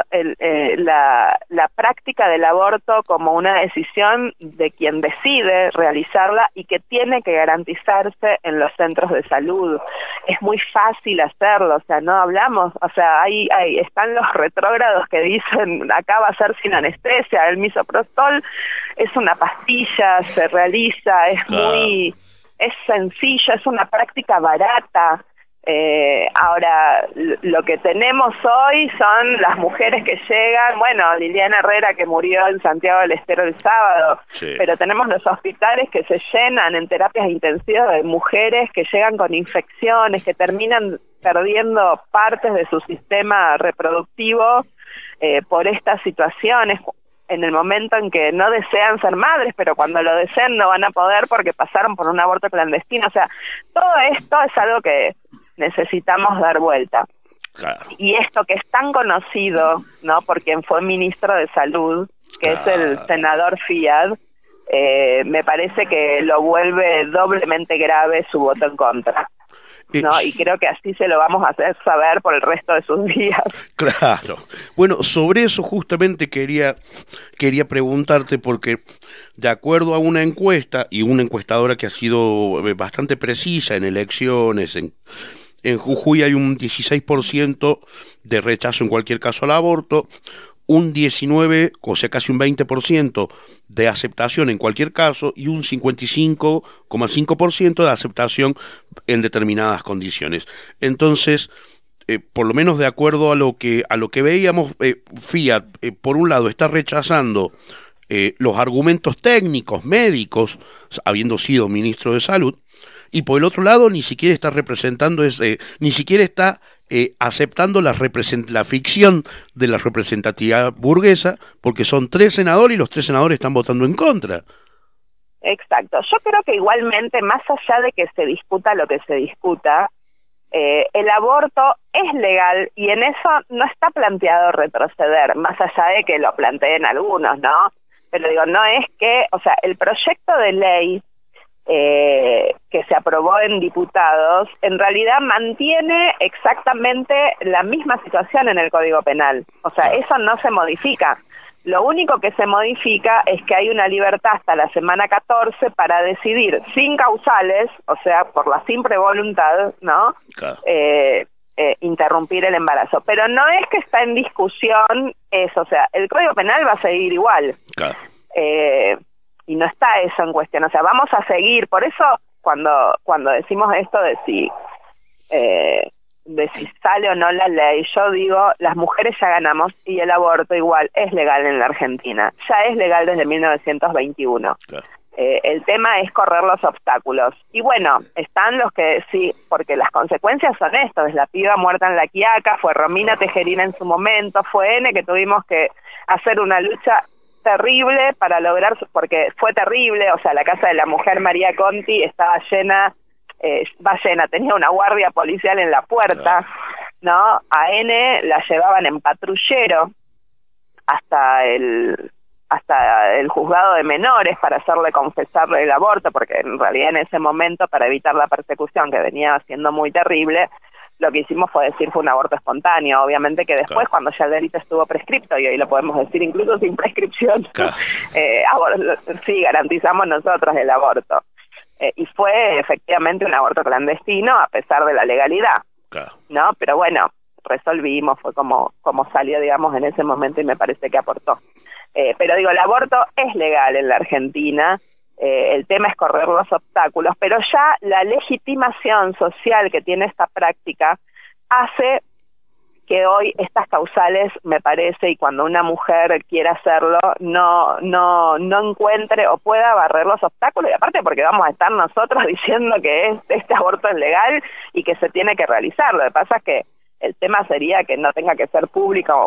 la práctica del aborto como una decisión de quien decide realizarla y que tiene que garantizarse en los centros de salud. Es muy fácil hacerlo, o sea, no hablamos, o sea, ahí están los retrógrados que dicen acá va a ser sin anestesia. El misoprostol es una pastilla, se realiza, es sencilla, es una práctica barata. Ahora, lo que tenemos hoy son las mujeres que llegan, bueno, Liliana Herrera que murió en Santiago del Estero el sábado, pero tenemos los hospitales que se llenan en terapias intensivas de mujeres que llegan con infecciones, que terminan perdiendo partes de su sistema reproductivo por estas situaciones, en el momento en que no desean ser madres, pero cuando lo deseen no van a poder porque pasaron por un aborto clandestino. O sea, todo esto es algo que necesitamos dar vuelta. Claro. Y esto que es tan conocido, ¿no? Por quien fue ministro de Salud, que es el senador Fiat, me parece que lo vuelve doblemente grave su voto en contra. ¿No? Y creo que así se lo vamos a hacer saber por el resto de sus días. Claro. Bueno, sobre eso justamente quería preguntarte, porque de acuerdo a una encuesta, y una encuestadora que ha sido bastante precisa en elecciones, en Jujuy hay un 16% de rechazo en cualquier caso al aborto, un 19, o sea casi un 20% de aceptación en cualquier caso y un 55,5% de aceptación en determinadas condiciones. Entonces, por lo menos de acuerdo a lo que veíamos, Fiat, por un lado, está rechazando los argumentos técnicos, médicos, habiendo sido ministro de Salud, y por el otro lado ni siquiera está representando, ni siquiera está aceptando la ficción de la representatividad burguesa, porque son 3 senadores y los 3 senadores están votando en contra. Exacto. Yo creo que igualmente, más allá de que se discuta lo que se discuta, el aborto es legal y en eso no está planteado retroceder, más allá de que lo planteen algunos, ¿no? Pero digo, no es que, o sea, el proyecto de ley que se aprobó en diputados, en realidad mantiene exactamente la misma situación en el Código Penal. O sea, eso no se modifica. Lo único que se modifica es que hay una libertad hasta la semana 14 para decidir sin causales, o sea, por la simple voluntad, ¿no? Claro. Interrumpir el embarazo. Pero no es que está en discusión eso, o sea, el Código Penal va a seguir igual. Claro. Y no está eso en cuestión, o sea, vamos a seguir. Por eso cuando decimos esto de si sale o no la ley, yo digo, las mujeres ya ganamos y el aborto igual es legal en la Argentina, ya es legal desde 1921. Claro. El tema es correr los obstáculos. Y bueno, están los que sí, porque las consecuencias son estas, es la piba muerta en La Quiaca, fue Romina Tejerina en su momento, fue N, que tuvimos que hacer una lucha terrible para lograr, porque fue terrible, o sea, la casa de la mujer María Conti estaba llena, tenía una guardia policial en la puerta, ¿no? A N la llevaban en patrullero hasta el juzgado de menores para hacerle confesar el aborto, porque en realidad en ese momento, para evitar la persecución que venía siendo muy terrible, lo que hicimos fue decir fue un aborto espontáneo. Obviamente que después, cuando ya el delito estuvo prescripto, y hoy lo podemos decir incluso sin prescripción, sí, garantizamos nosotros el aborto. Y fue efectivamente un aborto clandestino a pesar de la legalidad, ¿no? Pero bueno, resolvimos, fue como salió, digamos, en ese momento y me parece que aportó. Pero digo, el aborto es legal en la Argentina. El tema es correr los obstáculos, pero ya la legitimación social que tiene esta práctica hace que hoy estas causales, me parece, y cuando una mujer quiera hacerlo, no encuentre o pueda barrer los obstáculos, y aparte porque vamos a estar nosotros diciendo que este aborto es legal y que se tiene que realizar. Lo que pasa es que el tema sería que no tenga que ser pública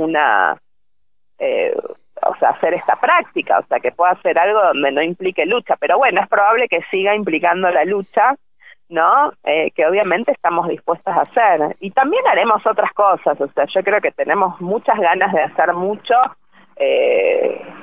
o sea, hacer esta práctica, o sea, que pueda hacer algo donde no implique lucha, pero bueno, es probable que siga implicando la lucha, ¿no? Que obviamente estamos dispuestas a hacer, y también haremos otras cosas, o sea, yo creo que tenemos muchas ganas de hacer mucho,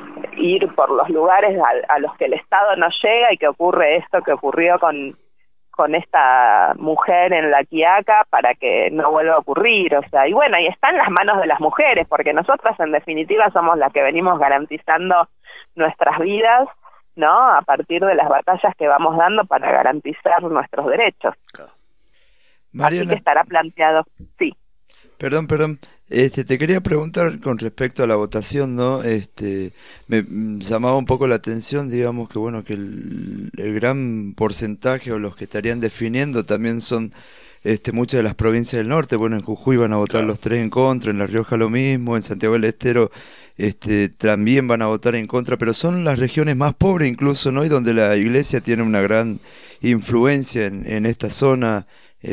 ir por los lugares a los que el Estado no llega, y que ocurre esto que ocurrió con con esta mujer en La Quiaca para que no vuelva a ocurrir, o sea, y bueno, y está en las manos de las mujeres, porque nosotras en definitiva somos las que venimos garantizando nuestras vidas, ¿no? A partir de las batallas que vamos dando para garantizar nuestros derechos. Mariana, así que estará planteado, sí. Perdón, te quería preguntar con respecto a la votación, ¿no? Me llamaba un poco la atención, digamos, que bueno, que el gran porcentaje o los que estarían definiendo también son muchas de las provincias del norte. Bueno, en Jujuy van a votar los 3 en contra, en La Rioja lo mismo, en Santiago del Estero también van a votar en contra, pero son las regiones más pobres incluso, ¿no? Y donde la iglesia tiene una gran influencia en esta zona.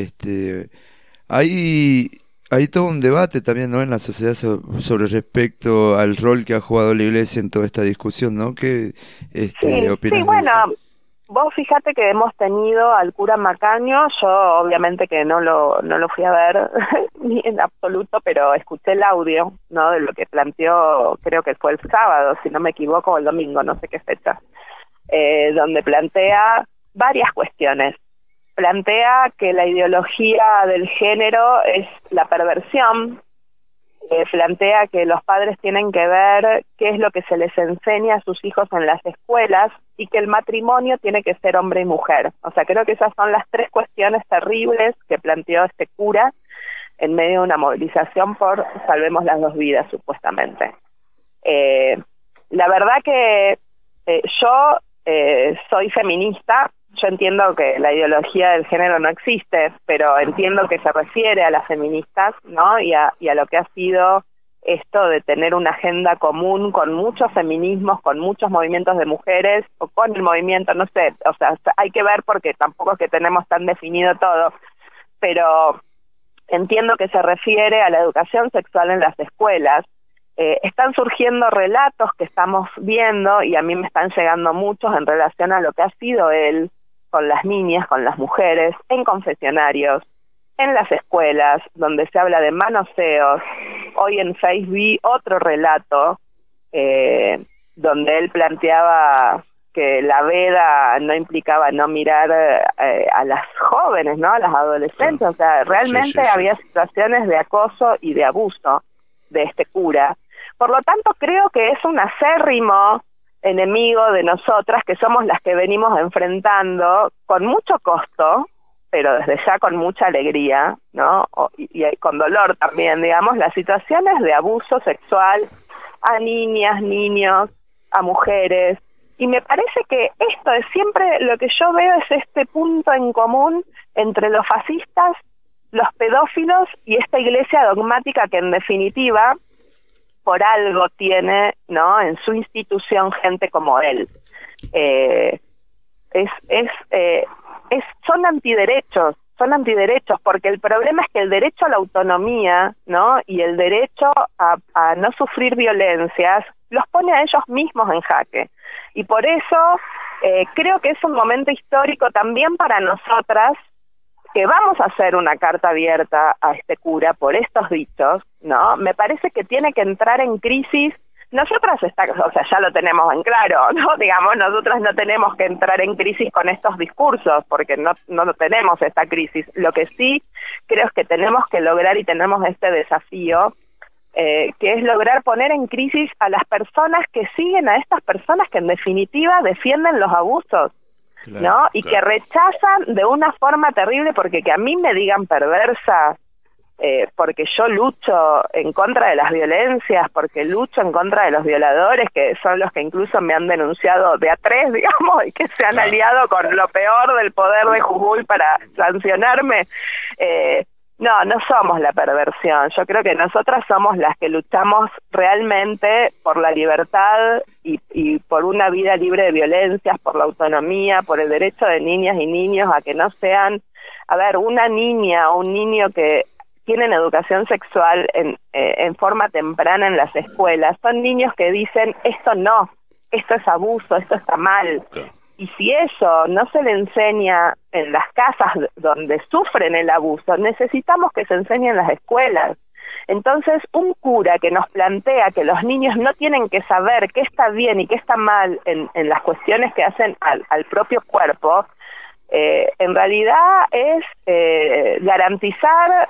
Hay todo un debate también, ¿no?, en la sociedad sobre respecto al rol que ha jugado la iglesia en toda esta discusión, ¿no? ¿Qué opinas? Sí, bueno, vos fíjate que hemos tenido al cura Macaño, yo obviamente que no lo fui a ver ni en absoluto, pero escuché el audio, ¿no?, de lo que planteó, creo que fue el sábado, si no me equivoco, o el domingo, no sé qué fecha, donde plantea varias cuestiones. Plantea que la ideología del género es la perversión, plantea que los padres tienen que ver qué es lo que se les enseña a sus hijos en las escuelas y que el matrimonio tiene que ser hombre y mujer. O sea, creo que esas son las 3 cuestiones terribles que planteó este cura en medio de una movilización por Salvemos las 2 vidas, supuestamente. La verdad que yo soy feminista. Yo entiendo que la ideología del género no existe, pero entiendo que se refiere a las feministas, ¿no? Y a lo que ha sido esto de tener una agenda común con muchos feminismos, con muchos movimientos de mujeres, o con el movimiento, no sé, o sea, hay que ver porque tampoco es que tenemos tan definido todo, pero entiendo que se refiere a la educación sexual en las escuelas. Están surgiendo relatos que estamos viendo, y a mí me están llegando muchos en relación a lo que ha sido él con las niñas, con las mujeres, en confesionarios, en las escuelas, donde se habla de manoseos. Hoy en Facebook vi otro relato donde él planteaba que la veda no implicaba no mirar a las jóvenes, ¿no?, a las adolescentes. O sea, realmente había situaciones de acoso y de abuso de este cura. Por lo tanto, creo que es un acérrimo enemigo de nosotras, que somos las que venimos enfrentando con mucho costo, pero desde ya con mucha alegría, ¿no? Y con dolor también, digamos, las situaciones de abuso sexual a niñas, niños, a mujeres. Y me parece que esto es siempre, lo que yo veo es este punto en común entre los fascistas, los pedófilos y esta iglesia dogmática que en definitiva por algo tiene, ¿no?, en su institución gente como él. Son antiderechos, porque el problema es que el derecho a la autonomía, ¿no?, y el derecho a no sufrir violencias los pone a ellos mismos en jaque. Y por eso creo que es un momento histórico también para nosotras, que vamos a hacer una carta abierta a este cura por estos dichos, ¿no? Me parece que tiene que entrar en crisis. Nosotras ya lo tenemos en claro, ¿no? Digamos, nosotras no tenemos que entrar en crisis con estos discursos, porque no tenemos esta crisis. Lo que sí creo es que tenemos que lograr, y tenemos este desafío, que es lograr poner en crisis a las personas que siguen a estas personas que en definitiva defienden los abusos. Claro, ¿no? Y que rechazan de una forma terrible, porque que a mí me digan perversa, porque yo lucho en contra de las violencias, porque lucho en contra de los violadores, que son los que incluso me han denunciado de a 3, digamos, y que se han aliado con lo peor del poder de Jujuy para sancionarme. No somos la perversión. Yo creo que nosotras somos las que luchamos realmente por la libertad y por una vida libre de violencias, por la autonomía, por el derecho de niñas y niños a que no sean, una niña o un niño que tienen educación sexual en forma temprana en las escuelas. Son niños que dicen, esto no, esto es abuso, esto está mal. Okay. Y si eso no se le enseña en las casas donde sufren el abuso, necesitamos que se enseñe en las escuelas. Entonces, un cura que nos plantea que los niños no tienen que saber qué está bien y qué está mal en las cuestiones que hacen al propio cuerpo, en realidad es garantizar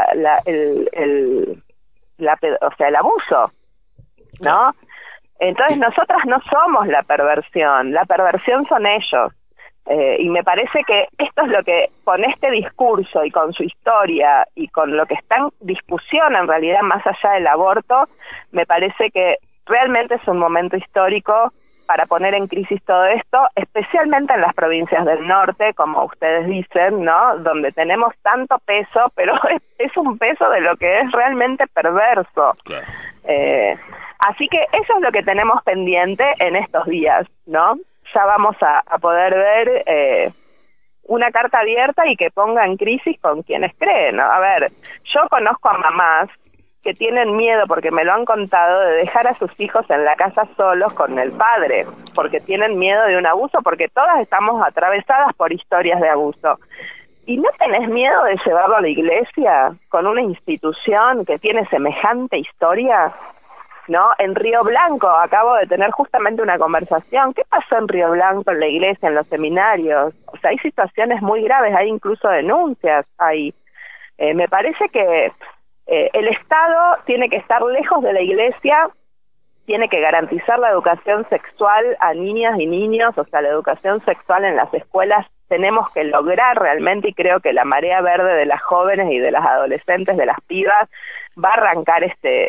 el abuso, ¿no? Entonces nosotras no somos la perversión son ellos. Y me parece que esto es lo que, con este discurso y con su historia y con lo que está en discusión en realidad más allá del aborto, me parece que realmente es un momento histórico para poner en crisis todo esto, especialmente en las provincias del norte, como ustedes dicen, ¿no? Donde tenemos tanto peso, pero es un peso de lo que es realmente perverso. Claro. Así que eso es lo que tenemos pendiente en estos días, ¿no? Ya vamos a poder ver una carta abierta y que ponga en crisis con quienes creen, ¿no? A ver, yo conozco a mamás que tienen miedo, porque me lo han contado, de dejar a sus hijos en la casa solos con el padre, porque tienen miedo de un abuso, porque todas estamos atravesadas por historias de abuso. ¿Y no tenés miedo de llevarlo a la iglesia con una institución que tiene semejante historia? ¿No? En Río Blanco, acabo de tener justamente una conversación. ¿Qué pasó en Río Blanco, en la iglesia, en los seminarios? O sea, hay situaciones muy graves, hay incluso denuncias ahí. Me parece que el Estado tiene que estar lejos de la iglesia, tiene que garantizar la educación sexual a niñas y niños, o sea, la educación sexual en las escuelas tenemos que lograr realmente, y creo que la marea verde de las jóvenes y de las adolescentes, de las pibas, va a arrancar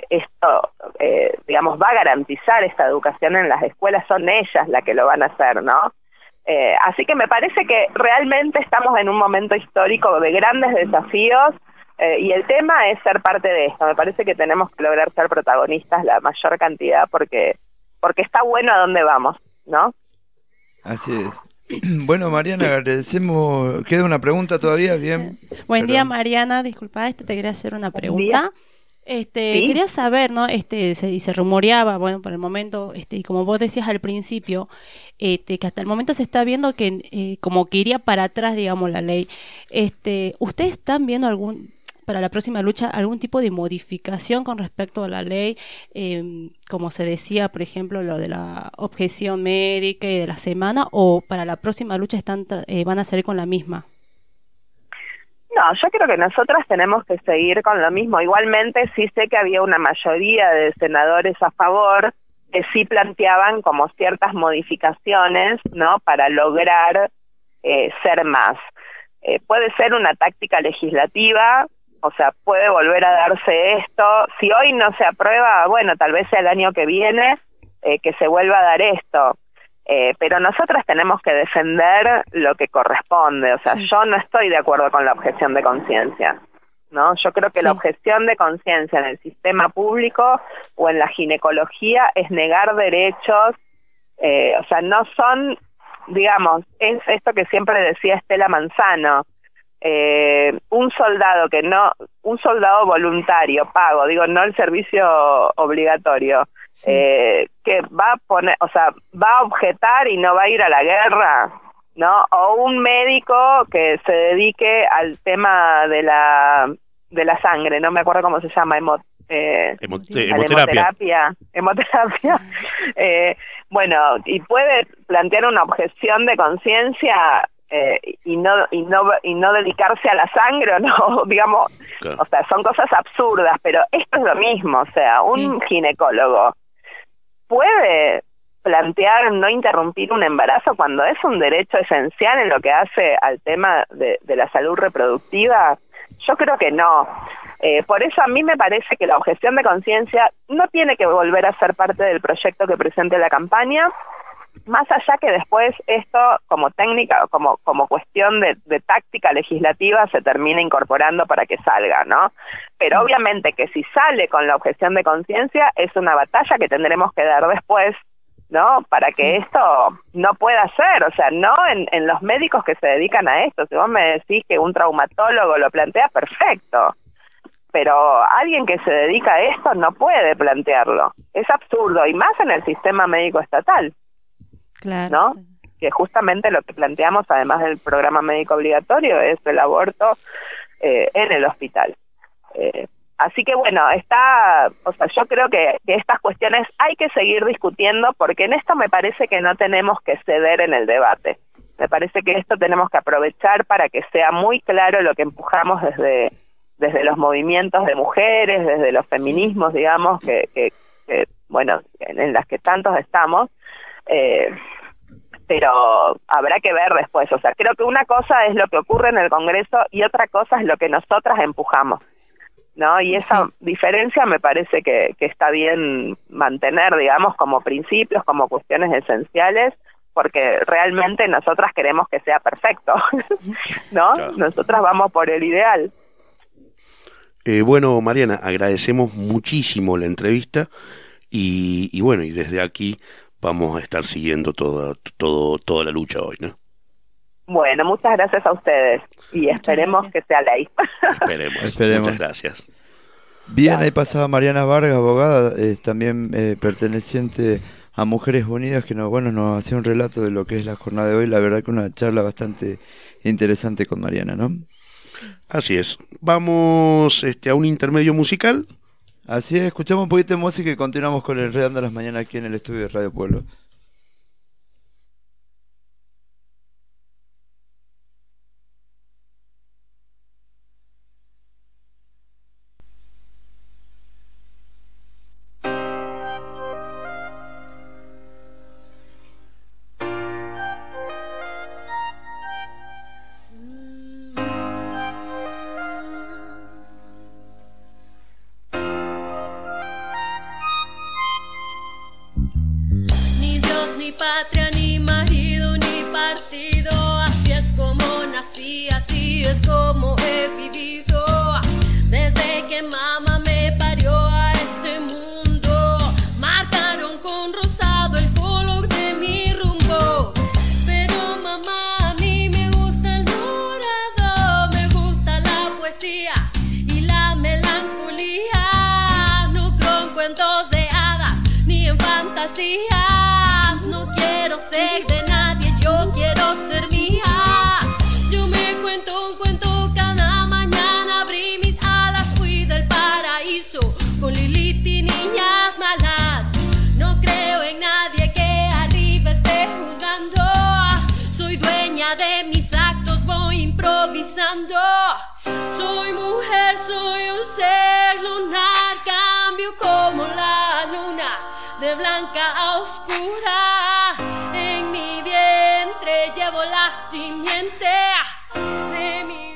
va a garantizar esta educación en las escuelas, son ellas las que lo van a hacer, ¿no? Así que me parece que realmente estamos en un momento histórico de grandes desafíos, y el tema es ser parte de esto. Me parece que tenemos que lograr ser protagonistas la mayor cantidad porque está bueno a dónde vamos, ¿no? Así es. Bueno, Mariana, agradecemos. ¿Queda una pregunta todavía? Bien. Buen día, Mariana. Disculpa, te quería hacer una pregunta. ¿Sí? Quería saber, ¿no? Se rumoreaba, bueno, por el momento, y como vos decías al principio, que hasta el momento se está viendo que como que iría para atrás, digamos, la ley. ¿Ustedes están viendo para la próxima lucha algún tipo de modificación con respecto a la ley, como se decía, por ejemplo, lo de la objeción médica y de la semana, o para la próxima lucha van a salir con la misma? No, yo creo que nosotras tenemos que seguir con lo mismo. Igualmente sí sé que había una mayoría de senadores a favor que sí planteaban como ciertas modificaciones, ¿no? Para lograr ser más. Puede ser una táctica legislativa, o sea, puede volver a darse esto. Si hoy no se aprueba, bueno, tal vez sea el año que viene que se vuelva a dar esto. Pero nosotras tenemos que defender lo que corresponde. O sea, sí. Yo no estoy de acuerdo con la objeción de conciencia, ¿no? Yo creo que sí. La objeción de conciencia en el sistema público o en la ginecología es negar derechos. O sea, no son, digamos, es esto que siempre decía Estela Manzano, un soldado voluntario, pago, digo, no el servicio obligatorio, sí. Que va a poner, o sea, va a objetar y no va a ir a la guerra, ¿no? O un médico que se dedique al tema de la sangre, no me acuerdo cómo se llama, hemoterapia. Bueno, y puede plantear una objeción de conciencia y no dedicarse a la sangre, o no, digamos, claro. O sea, son cosas absurdas, pero esto es lo mismo, o sea, un ginecólogo puede plantear no interrumpir un embarazo cuando es un derecho esencial en lo que hace al tema de la salud reproductiva. Yo creo que no. Por eso a mí me parece que la objeción de conciencia no tiene que volver a ser parte del proyecto que presente la campaña, más allá que después esto como técnica, como cuestión de táctica legislativa se termine incorporando para que salga, ¿no? Pero sí. Obviamente que si sale con la objeción de conciencia es una batalla que tendremos que dar después, ¿no? Para que sí. Esto no pueda ser, o sea, no en los médicos que se dedican a esto. Si vos me decís que un traumatólogo lo plantea, perfecto. Pero alguien que se dedica a esto no puede plantearlo. Es absurdo, y más en el sistema médico estatal. Claro. ¿No? Que justamente lo que planteamos, además del programa médico obligatorio, es el aborto en el hospital. Así que bueno, o sea, yo creo que estas cuestiones hay que seguir discutiendo, porque en esto me parece que no tenemos que ceder en el debate. Me parece que esto tenemos que aprovechar para que sea muy claro lo que empujamos desde los movimientos de mujeres, desde los feminismos, digamos, que bueno, en las que tantos estamos, pero habrá que ver después. O sea, creo que una cosa es lo que ocurre en el Congreso y otra cosa es lo que nosotras empujamos, ¿no? Y esa diferencia me parece que está bien mantener, digamos, como principios, como cuestiones esenciales, porque realmente nosotras queremos que sea perfecto, ¿no? Claro. Nosotras vamos por el ideal. Bueno, Mariana, agradecemos muchísimo la entrevista y bueno, y desde aquí vamos a estar siguiendo toda la lucha hoy, ¿no? Bueno, muchas gracias a ustedes y esperemos que sea ley. Esperemos. Muchas gracias. Bien, ahí pasaba Mariana Vargas, abogada, también perteneciente a Mujeres Unidas, que nos hacía un relato de lo que es la jornada de hoy. La verdad que una charla bastante interesante con Mariana, ¿no? Así es. Vamos a un intermedio musical. Así es, escuchamos un poquito de música y continuamos con el Enredando las Mañanas aquí en el estudio de Radio Pueblo. Patria, ni marido, ni partido, así es como nací, así es como he vivido, desde que mamá me parió a este mundo, marcaron con rosado el color de mi rumbo, pero mamá, a mí me gusta el morado, me gusta la poesía y la melancolía, no creo en cuentos de hadas, ni en fantasía. Sé de nadie, yo quiero ser mía. Yo me cuento un cuento cada mañana, abrí mis alas, fui del paraíso con Lilith y niñas malas. No creo en nadie que arriba esté juzgando. Soy dueña de mis actos, voy improvisando. Soy mujer, soy un ser lunar, cambio como la luna, de blanca a oscura. En mi vientre llevo la simiente de mi...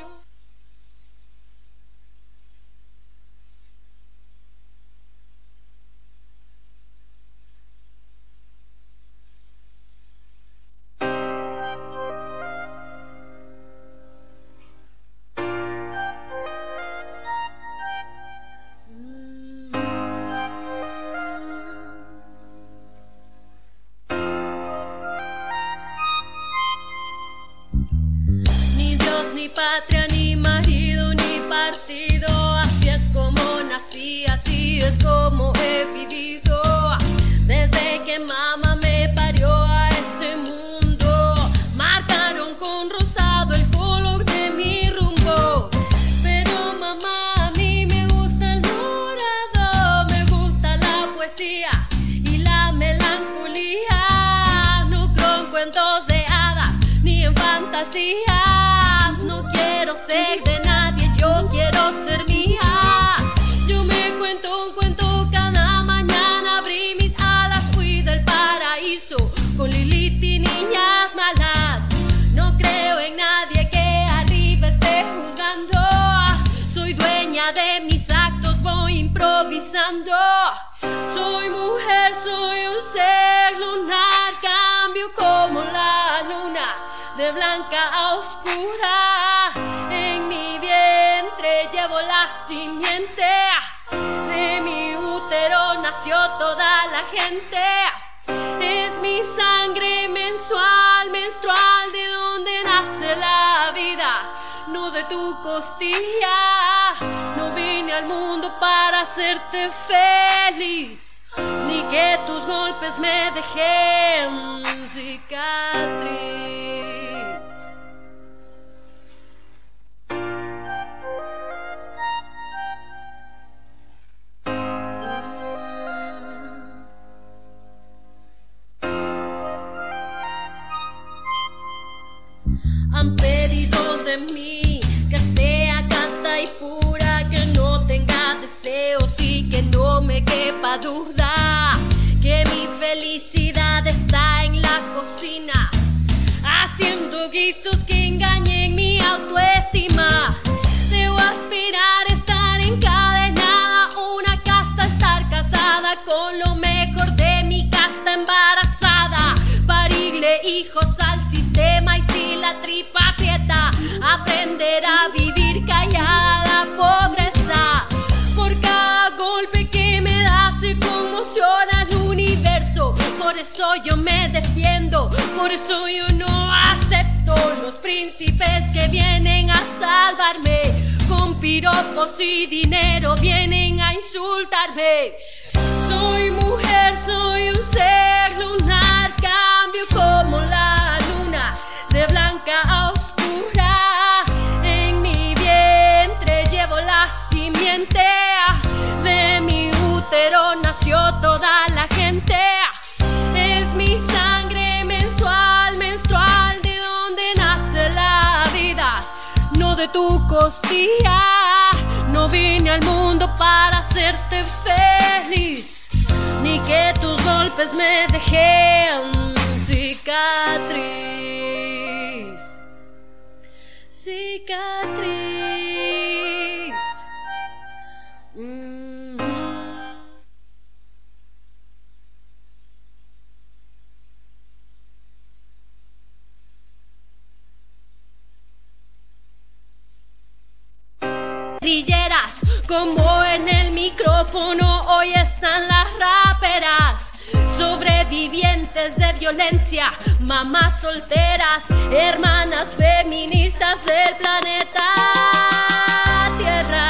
Ni patria, ni marido, ni partido, así es como nací, así es como he vivido, desde que mamá me parió a este mundo, marcaron con rosado el color de mi rumbo, pero mamá, a mí me gusta el morado, me gusta la poesía y la melancolía, no creo en cuentos de hadas, ni en fantasía. Sé de nadie, yo quiero ser mía. Yo me cuento un cuento cada mañana, abrí mis alas, fui del paraíso con Lilith y niñas malas. No creo en nadie que arriba esté juzgando. Soy dueña de mis actos, voy improvisando. Soy mujer, soy un ser lunar, cambio como la luna, de blanca a oscura. En mi vientre llevo la simiente, de mi útero nació toda la gente. Es mi sangre menstrual, de donde nace la vida, no de tu costilla. No vine al mundo para hacerte feliz, ni que tus golpes me dejen cicatriz. me quepa duda que mi felicidad está en la cocina, haciendo guisos que engañen mi autoestima. Debo aspirar a estar encadenada a una casa, estar casada con lo mejor de mi casta, embarazada, parirle hijos al sistema, y si la tripa aprieta, aprender a vivir callada la pobreza. Por cada golpe que me da se conmociona el universo. Por eso yo me defiendo, por eso yo no acepto los príncipes que vienen a salvarme. Con piropos y dinero vienen a insultarme. Soy mujer, soy un ser lunar, cambio como la luna, de blanca a oscura. En mi vientre llevo la simiente, de mi útero nació toda la gente. Es mi sangre mensual, menstrual, de donde nace la vida, no de tu costilla. No vine al mundo para hacerte feliz, ni que tus golpes me dejen cicatriz. Cicatriz. Guerrilleras, como en el micrófono hoy están las raperas, sobrevivientes de violencia, mamás solteras, hermanas feministas del planeta Tierra.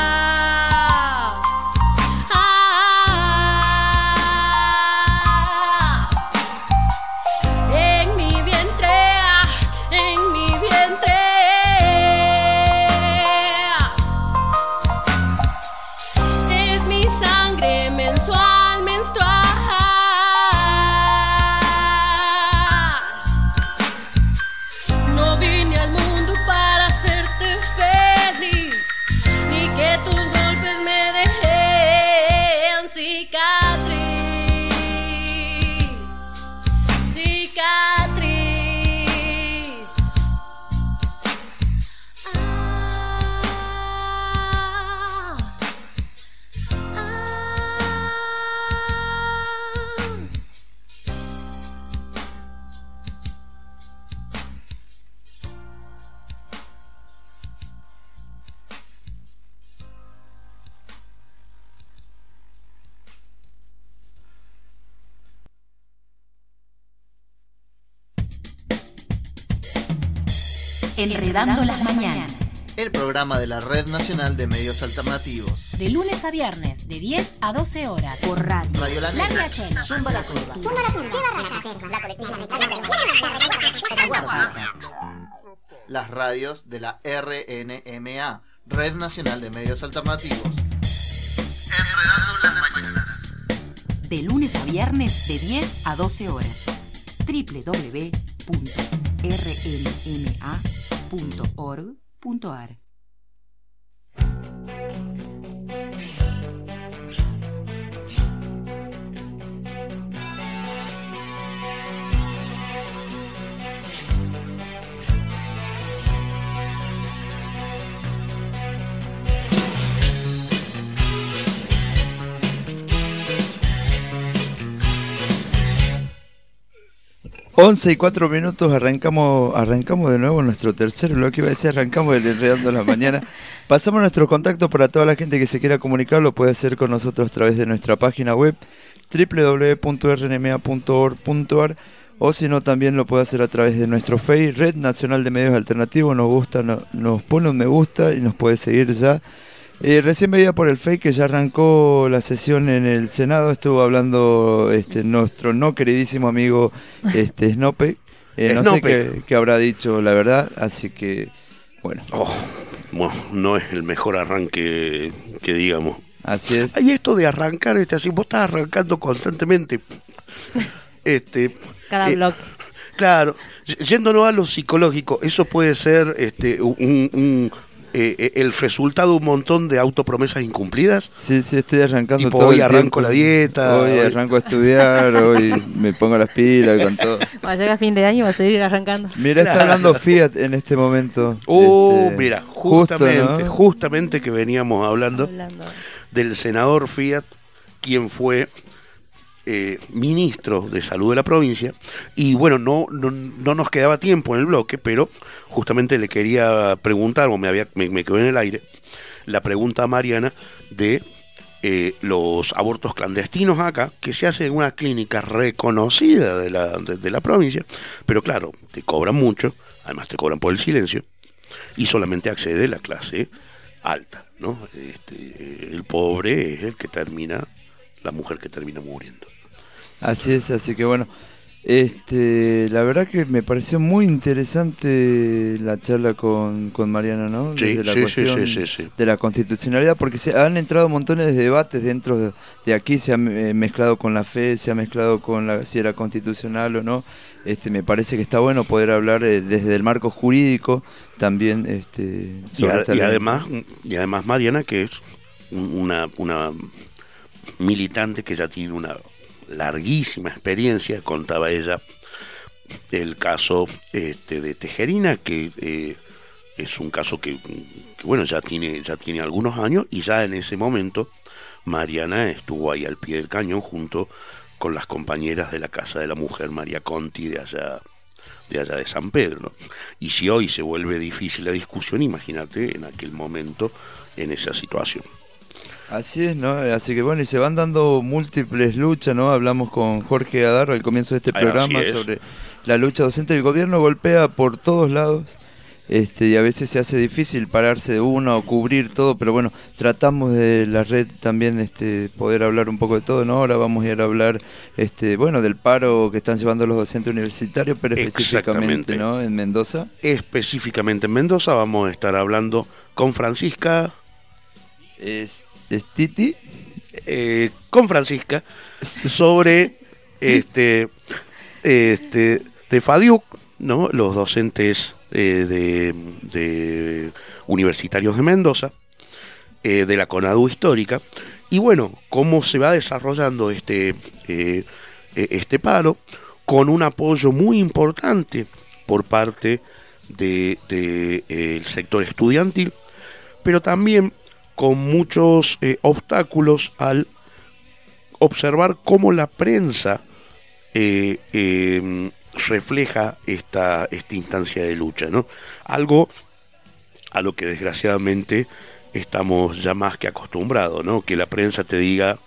En mi vientre, en mi vientre. Mensual, menstrual. No vine al mundo para hacerte feliz, ni que tus golpes me dejen cicatriz. Cicatriz. Enredando las mañanas. El programa de la Red Nacional de Medios Alternativos. De lunes a viernes, de 10 a 12 horas. Por radio. Radio La Negra. La Chena. Zumba la Curva. Las radios de la RNMA, Red Nacional de Medios Alternativos. Enredando las mañanas. De lunes a viernes, de 10 a 12 horas. www.rnma.org.ar. Once y 4 minutos, arrancamos de nuevo nuestro tercer bloque. Iba a decir, arrancamos el Enredando la Mañana. Pasamos nuestro contacto para toda la gente que se quiera comunicar, lo puede hacer con nosotros a través de nuestra página web www.rnma.org.ar, o si no también lo puede hacer a través de nuestro Face, Red Nacional de Medios Alternativos. Nos gusta, nos pone un me gusta y nos puede seguir ya. Recién veía por el Face que ya arrancó la sesión en el Senado. Estuvo hablando nuestro no queridísimo amigo Snope. No sé qué habrá dicho, la verdad. Así que, bueno. Bueno, no es el mejor arranque que digamos. Así es. Hay esto de arrancar, así vos estás arrancando constantemente. Cada bloque. Claro, yéndonos a lo psicológico, eso puede ser un el resultado de un montón de autopromesas incumplidas. Sí, estoy arrancando tipo, todo hoy el arranco tiempo. la dieta. Hoy arranco a estudiar, hoy me pongo las pilas con todo. Cuando llega fin de año va a seguir arrancando. Mira, está hablando Fiat en este momento. Mira, justo, justamente que veníamos hablando del senador Fiat, quien fue ministro de salud de la provincia, y bueno, no nos quedaba tiempo en el bloque, pero justamente le quería preguntar, o me quedó en el aire, la pregunta a Mariana de los abortos clandestinos acá, que se hace en una clínica reconocida de la provincia, pero claro, te cobran mucho, además te cobran por el silencio, y solamente accede la clase alta, ¿no? El pobre es el que termina, la mujer que termina muriendo. Así es, así que bueno, la verdad que me pareció muy interesante la charla con Mariana, ¿no? Sí, la cuestión de la constitucionalidad, porque se han entrado montones de debates dentro de aquí, se ha mezclado con la fe, se ha mezclado con si era constitucional o no. Me parece que está bueno poder hablar desde el marco jurídico también. Y además Mariana, que es una militante que ya tiene una larguísima experiencia, contaba ella el caso de Tejerina, que es un caso que bueno, ya tiene algunos años, y ya en ese momento Mariana estuvo ahí al pie del cañón junto con las compañeras de la Casa de la Mujer, María Conti, de allá de San Pedro, ¿no? Y si hoy se vuelve difícil la discusión, imagínate en aquel momento, en esa situación. Así es, ¿no? Así que bueno, y se van dando múltiples luchas, ¿no? Hablamos con Jorge Adarro al comienzo de este programa sobre la lucha docente. El gobierno golpea por todos lados, y a veces se hace difícil pararse de uno o cubrir todo, pero bueno, tratamos de la red también poder hablar un poco de todo, ¿no? Ahora vamos a ir a hablar bueno, del paro que están llevando los docentes universitarios, pero específicamente, ¿no? En Mendoza. Específicamente en Mendoza vamos a estar hablando con Francisca Titi, con Francisca, sobre de FADIUC, ¿no? Los docentes de universitarios de Mendoza, de la CONADU histórica, y bueno, cómo se va desarrollando este paro, con un apoyo muy importante por parte del sector estudiantil, pero también con muchos obstáculos al observar cómo la prensa refleja esta instancia de lucha, ¿no? Algo a lo que desgraciadamente estamos ya más que acostumbrados, ¿no? Que la prensa te diga,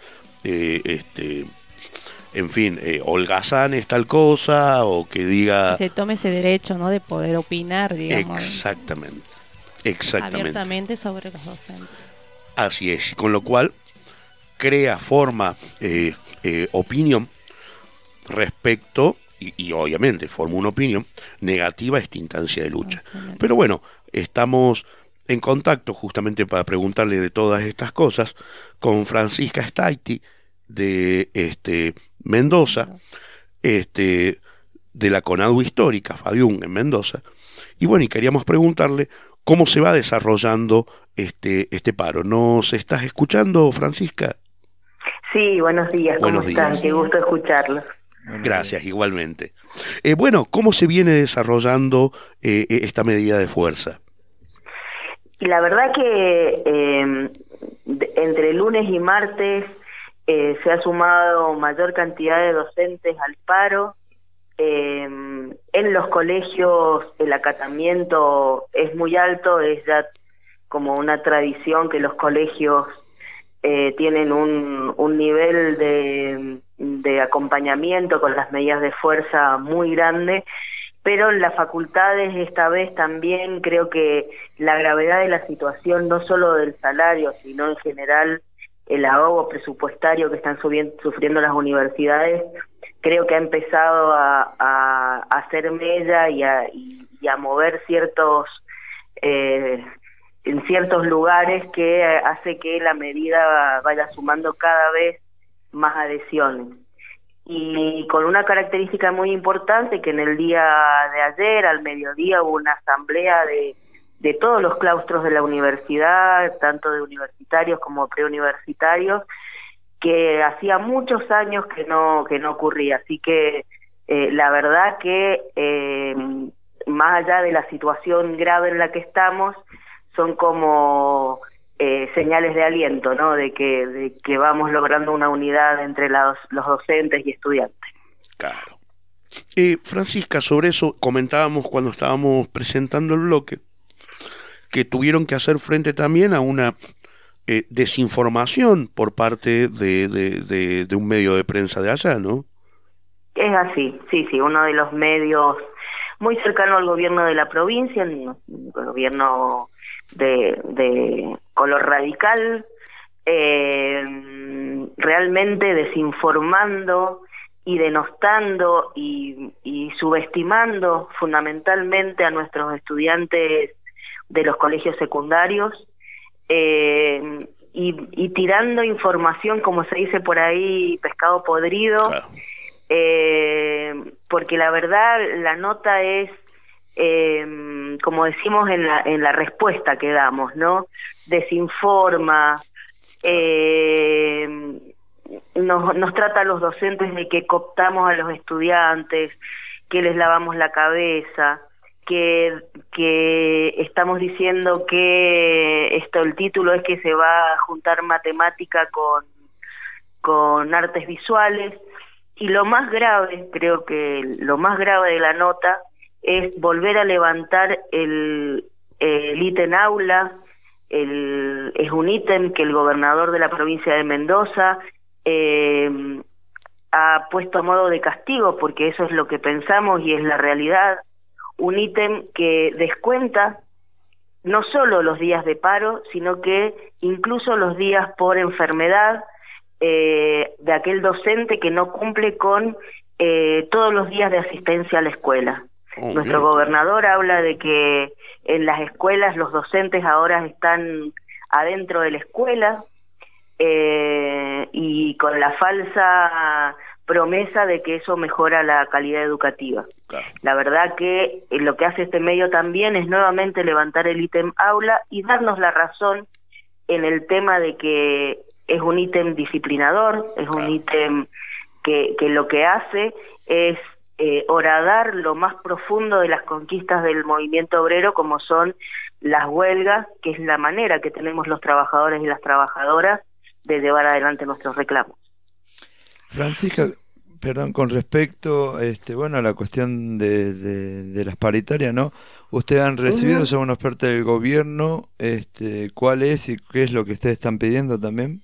en fin, holgazán es tal cosa, o que diga... Que se tome ese derecho, ¿no? De poder opinar, digamos. Exactamente. Abiertamente sobre los docentes. Así es, con lo cual forma opinión respecto, y obviamente forma una opinión negativa a esta instancia de lucha. Pero bueno, estamos en contacto justamente para preguntarle de todas estas cosas con Francisca Staiti de Mendoza, de la CONADU histórica, FADIUC en Mendoza, y bueno, y queríamos preguntarle cómo se va desarrollando este paro. ¿Nos estás escuchando, Francisca? Sí, buenos días, ¿cómo están? Qué gusto escucharlos. Gracias, igualmente. Bueno, ¿cómo se viene desarrollando esta medida de fuerza? Y la verdad que entre lunes y martes se ha sumado mayor cantidad de docentes al paro. En los colegios el acatamiento es muy alto, es ya como una tradición que los colegios tienen un nivel de acompañamiento con las medidas de fuerza muy grande, pero en las facultades esta vez también creo que la gravedad de la situación, no solo del salario, sino en general el ahogo presupuestario que están sufriendo las universidades, creo que ha empezado a hacer mella y a mover en ciertos lugares, que hace que la medida vaya sumando cada vez más adhesiones. Y con una característica muy importante, que en el día de ayer, al mediodía, hubo una asamblea de todos los claustros de la universidad, tanto de universitarios como preuniversitarios, que hacía muchos años que no ocurría. Así que la verdad que más allá de la situación grave en la que estamos, son como señales de aliento, ¿no? De que vamos logrando una unidad entre los docentes y estudiantes. Claro. Francisca, sobre eso comentábamos cuando estábamos presentando el bloque, que tuvieron que hacer frente también a una desinformación por parte de un medio de prensa de allá, ¿no? Es así, sí, uno de los medios muy cercano al gobierno de la provincia, el gobierno de color radical, realmente desinformando y denostando y subestimando fundamentalmente a nuestros estudiantes de los colegios secundarios, y tirando información, como se dice por ahí, pescado podrido. Claro. Porque la verdad la nota es, como decimos en la respuesta que damos, ¿no? Desinforma, nos trata a los docentes de que cooptamos a los estudiantes, que les lavamos la cabeza, que estamos diciendo que el título es que se va a juntar matemática con artes visuales. Y lo más grave, creo que lo más grave de la nota es volver a levantar el ítem aula. Es un ítem que el gobernador de la provincia de Mendoza ha puesto a modo de castigo, porque eso es lo que pensamos y es la realidad. Un ítem que descuenta no solo los días de paro, sino que incluso los días por enfermedad, de aquel docente que no cumple con todos los días de asistencia a la escuela. Nuestro gobernador habla de que en las escuelas los docentes ahora están adentro de la escuela, y con la falsa promesa de que eso mejora la calidad educativa. Claro. La verdad que lo que hace este medio también es nuevamente levantar el ítem aula y darnos la razón en el tema de que es un ítem disciplinador, es un ítem que lo que hace es horadar lo más profundo de las conquistas del movimiento obrero, como son las huelgas, que es la manera que tenemos los trabajadores y las trabajadoras de llevar adelante nuestros reclamos. Francisca, perdón, con respecto a la cuestión de las paritarias, ¿no? Ustedes han recibido ya una oferta del gobierno, ¿cuál es y qué es lo que ustedes están pidiendo también?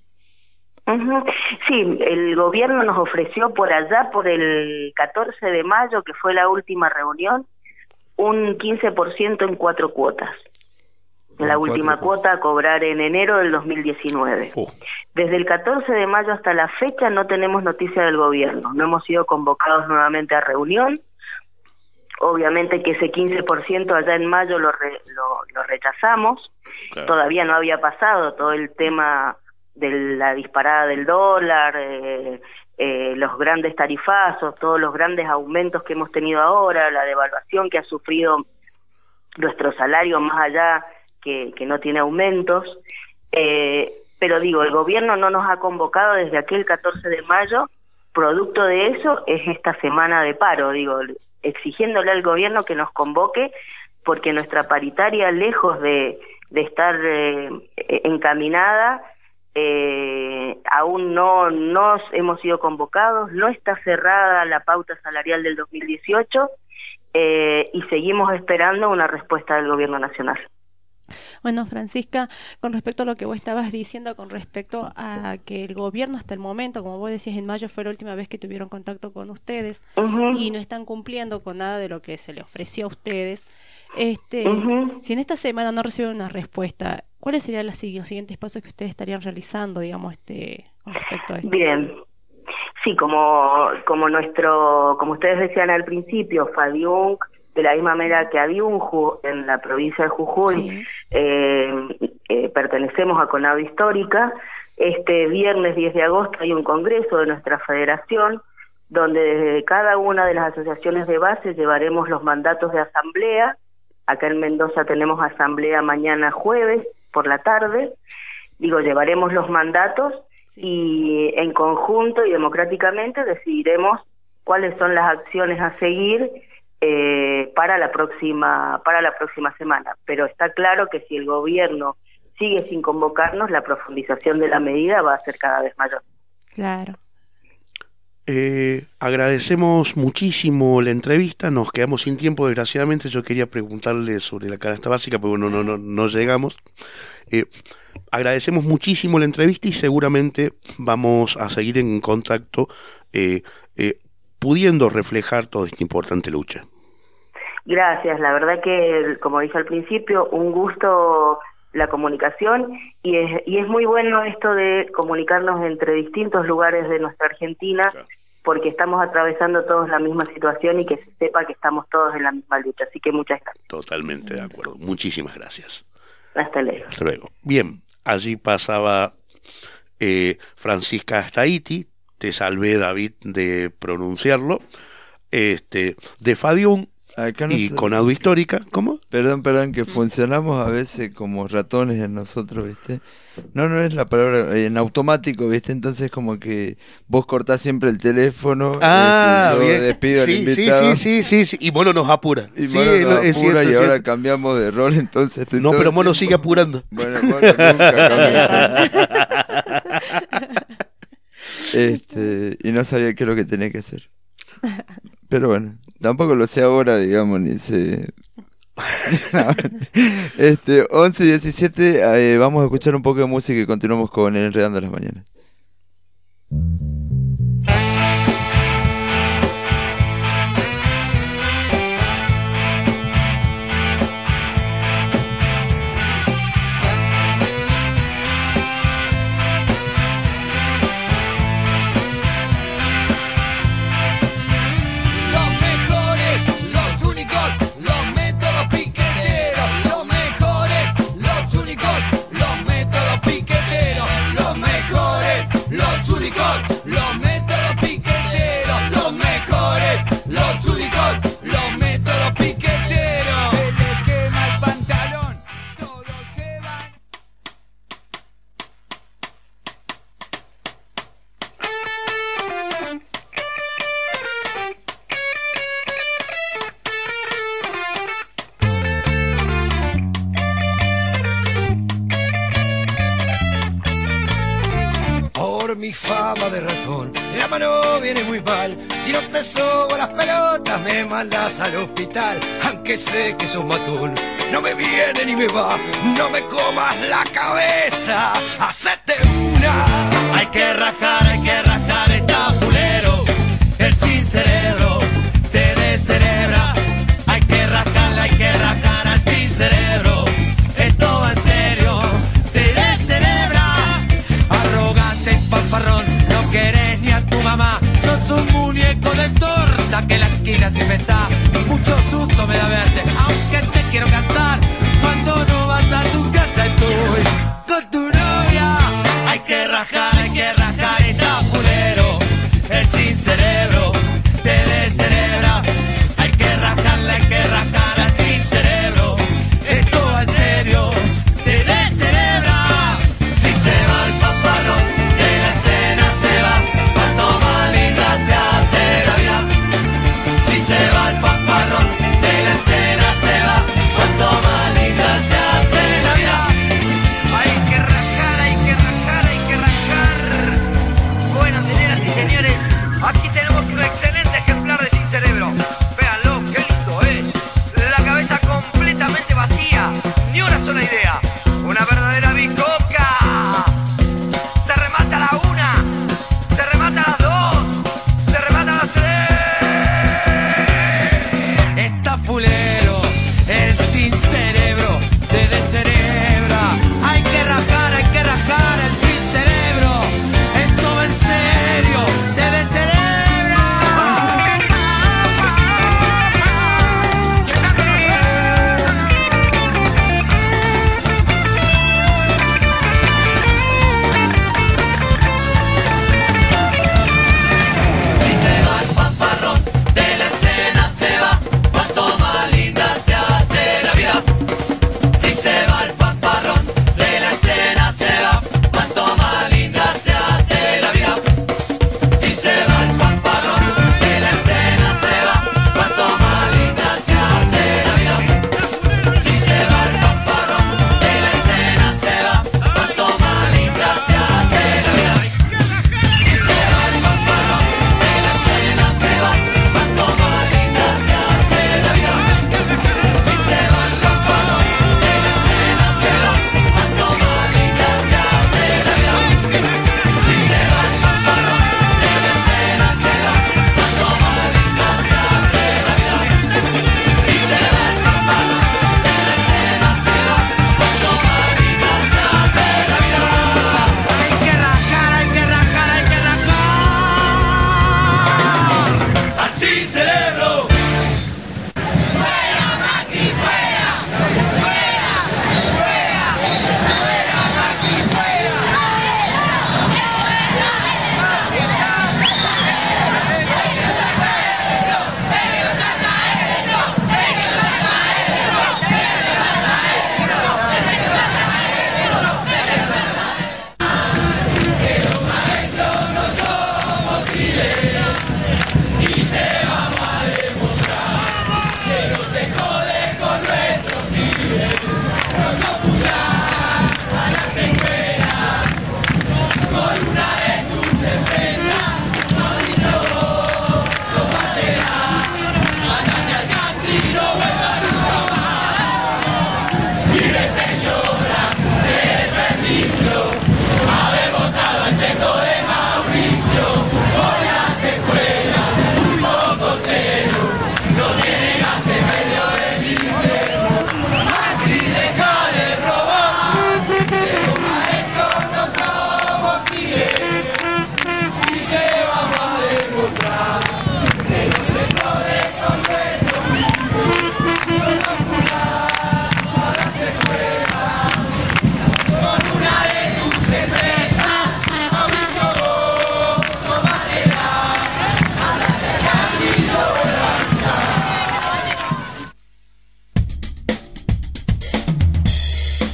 Sí, el gobierno nos ofreció por allá, por el 14 de mayo, que fue la última reunión, un 15% en 4 cuotas. La última cuota a cobrar en enero del 2019. Desde el 14 de mayo hasta la fecha no tenemos noticia del gobierno. No hemos sido convocados nuevamente a reunión. Obviamente que ese 15% allá en mayo lo rechazamos. Claro. Todavía no había pasado todo el tema de la disparada del dólar, los grandes tarifazos, todos los grandes aumentos que hemos tenido ahora, la devaluación que ha sufrido nuestro salario más allá que no tiene aumentos, pero digo, el gobierno no nos ha convocado desde aquel 14 de mayo, producto de eso es esta semana de paro, digo, exigiéndole al gobierno que nos convoque, porque nuestra paritaria, lejos de estar encaminada, aún no hemos sido convocados, no está cerrada la pauta salarial del 2018, y seguimos esperando una respuesta del gobierno nacional. Bueno, Francisca, con respecto a lo que vos estabas diciendo, con respecto a que el gobierno hasta el momento, como vos decías, en mayo fue la última vez que tuvieron contacto con ustedes, y no están cumpliendo con nada de lo que se le ofreció a ustedes, si en esta semana no reciben una respuesta, ¿cuáles serían los siguientes pasos que ustedes estarían realizando, digamos, con respecto a esto? Bien, sí, como ustedes decían al principio, FADIUNC, de la misma manera que ADIUNJU en la provincia de Jujuy, pertenecemos a CONADO Histórica. Este viernes 10 de agosto hay un congreso de nuestra federación, donde desde cada una de las asociaciones de base llevaremos los mandatos de asamblea Acá en Mendoza tenemos asamblea mañana jueves por la tarde. Llevaremos los mandatos y en conjunto y democráticamente decidiremos cuáles son las acciones a seguir para la próxima semana. Pero está claro que si el gobierno sigue sin convocarnos, la profundización de la medida va a ser cada vez mayor. Claro. Agradecemos muchísimo la entrevista, nos quedamos sin tiempo desgraciadamente. Yo quería preguntarle sobre la canasta básica, pero bueno, no llegamos. Agradecemos muchísimo la entrevista y seguramente vamos a seguir en contacto pudiendo reflejar toda esta importante lucha. Gracias, la verdad que, como dije al principio, un gusto la comunicación y es muy bueno esto de comunicarnos entre distintos lugares de nuestra Argentina, claro, porque estamos atravesando todos la misma situación y que se sepa que estamos todos en la misma lucha, así que muchas gracias. Totalmente de acuerdo, muchísimas gracias. Hasta luego. Hasta luego. Bien, allí pasaba Francisca Astaiti, te salvé, David, de pronunciarlo, de Fadiún. Y con Adu Histórica, ¿cómo? Perdón, que funcionamos a veces como ratones en nosotros, ¿viste? No es la palabra, en automático, ¿viste? Entonces como que vos cortás siempre el teléfono, yo bien. Despido al invitado. Sí, y Mono nos apura. Y Mono nos apura y ahora cambiamos de rol, entonces... pero Mono sigue apurando. Bueno, Mono nunca cambia. Y no sabía qué es lo que tenía que hacer. Pero bueno, tampoco lo sé ahora, digamos, ni sé. 11:17, vamos a escuchar un poco de música y continuamos con el Enredando las Mañanas. Mi fama de ratón, la mano viene muy mal. Si no te sobo las pelotas, me mandas al hospital. Aunque sé que sos matón, no me viene ni me va. No me comas la cabeza, hacete una. Hay que rajar, está culero. El sin cerebro te descerebra. Hay que rajar al sin cerebro. Esto va en serio, te descerebra. Arrogante y fanfarrón, no querés ni a tu mamá. Sos un muñeco de torta que la esquina siempre está. Mucho susto me da verte, aunque te quiero cantar. Cuando no vas a tu casa estoy con tu novia. Hay que rajar, está culero. El sin cerebro te descerebra. Hay que rajar al sin cerebro. Esto va en serio, te descerebra. Si se va el paparón de la escena se va. Cuanto más linda se hace la vida. Si se va el paparón de la escena se va. Cuanto más linda se hace la vida.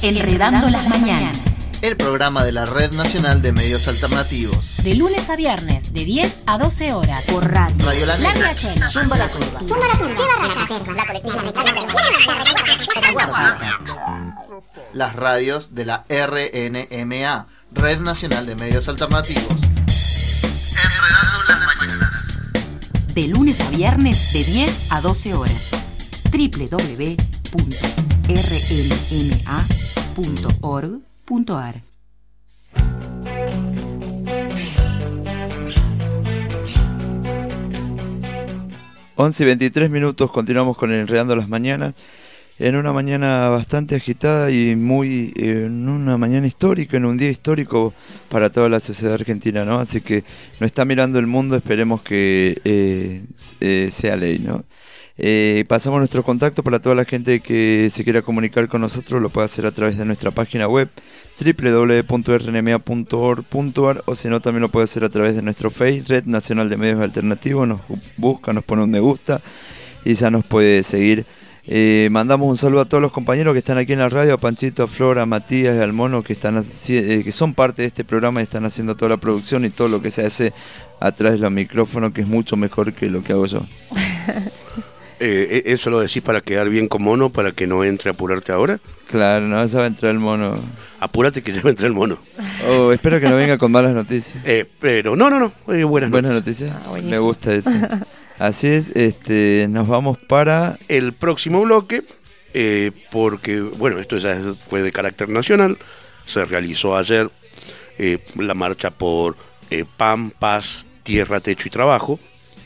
Enredando las mañanas. El programa de la Red Nacional de Medios Alternativos. De lunes a viernes, de 10 a 12 horas. Por radio. Radio La Negra. Zumba la Turba. Las radios de la RNMA, Red Nacional de Medios Alternativos. Enredando las mañanas. De lunes a viernes, de 10 a 12 horas. www.rnma.org.ar. Once y 23 minutos, continuamos con Enredando las Mañanas. En una mañana bastante agitada y en una mañana histórica, en un día histórico para toda la sociedad argentina, ¿no? Así que nos está mirando el mundo, esperemos que sea ley, ¿no? Pasamos nuestro contacto para toda la gente que se quiera comunicar con nosotros, lo puede hacer a través de nuestra página web www.rnma.org.ar, o si no también lo puede hacer a través de nuestro Facebook, Red Nacional de Medios Alternativos. Nos busca, nos pone un me gusta y ya nos puede seguir. Mandamos un saludo a todos los compañeros que están aquí en la radio, a Panchito, a Flora, a Matías y al Mono, que son parte de este programa y están haciendo toda la producción y todo lo que se hace atrás de los micrófonos, que es mucho mejor que lo que hago yo. ¿Eso lo decís para quedar bien con Mono, para que no entre a apurarte ahora? Claro, no, ya va a entrar el Mono. Apúrate que ya va a entrar el Mono. Espero que no venga con malas noticias. Pero no, buenas noticias. Me gusta eso. Así es, nos vamos para el próximo bloque, porque, bueno, esto ya fue de carácter nacional. Se realizó ayer la marcha por Pan, Paz, Tierra, Techo y Trabajo.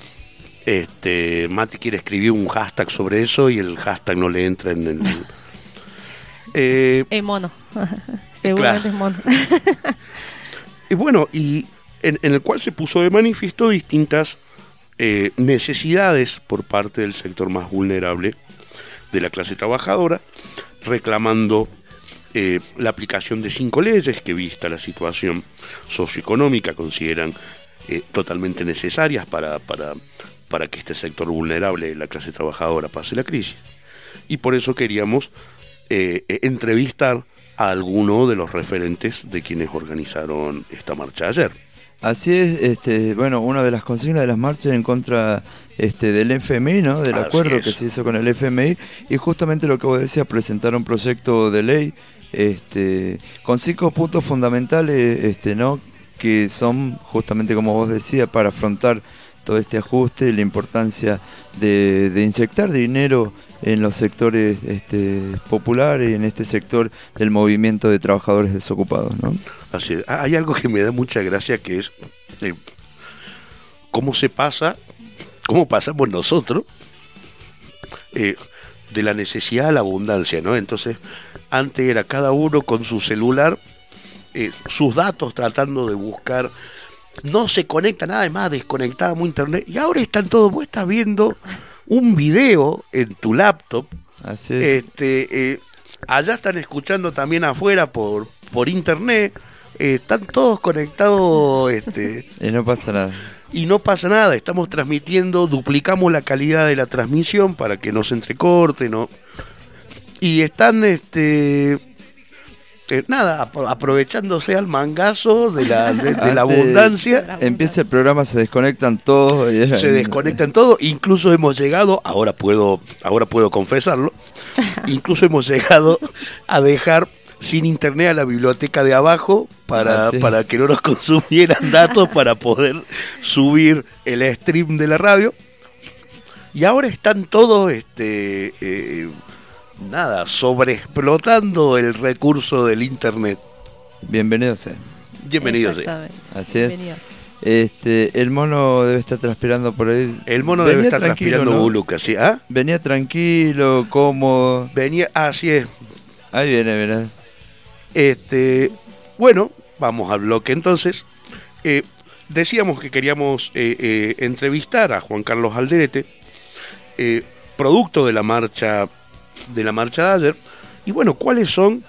Mati quiere escribir un hashtag sobre eso y el hashtag no le entra en el... el mono. Seguramente es mono. Y bueno, y en el cual se puso de manifiesto distintas necesidades por parte del sector más vulnerable de la clase trabajadora, reclamando la aplicación de 5 leyes que, vista la situación socioeconómica, consideran totalmente necesarias para que este sector vulnerable de la clase trabajadora pase la crisis. Y por eso queríamos entrevistar a alguno de los referentes de quienes organizaron esta marcha ayer. Así es, una de las consignas de las marchas en contra del FMI, ¿no? Del acuerdo que se hizo con el FMI, y justamente lo que vos decías, presentar un proyecto de ley con 5 puntos fundamentales, ¿no? Que son justamente, como vos decías, para afrontar todo este ajuste, la importancia de inyectar dinero en los sectores populares y en este sector del movimiento de trabajadores desocupados, ¿no? Así es. Hay algo que me da mucha gracia, que es cómo pasamos nosotros de la necesidad a la abundancia, ¿no? Entonces, antes era cada uno con su celular, sus datos, tratando de buscar. No se conecta nada más, desconectábamos internet, y ahora están todos, vos estás viendo un video en tu laptop. Así es. Allá están escuchando también afuera por internet, están todos conectados, y no pasa nada. Y no pasa nada, estamos transmitiendo, duplicamos la calidad de la transmisión para que no se entrecorte, ¿no? Y están aprovechándose al mangazo de la abundancia. Empieza el programa, se desconectan todos. Se desconectan todos, incluso hemos llegado, ahora puedo confesarlo, incluso hemos llegado a dejar sin internet a la biblioteca de abajo para que no nos consumieran datos para poder subir el stream de la radio. Y ahora están todos sobreexplotando el recurso del internet. Bienvenidos. Bienvenidos. Así es. El mono debe estar transpirando por ahí. El mono debe estar transpirando, ¿no? Buluca, ¿sí? ¿Ah? Venía tranquilo, cómodo. Así es. Ahí viene, ¿verdad? Bueno, vamos al bloque entonces. Decíamos que queríamos entrevistar a Juan Carlos Alderete, producto de la marcha de ayer, y bueno, ¿cuáles son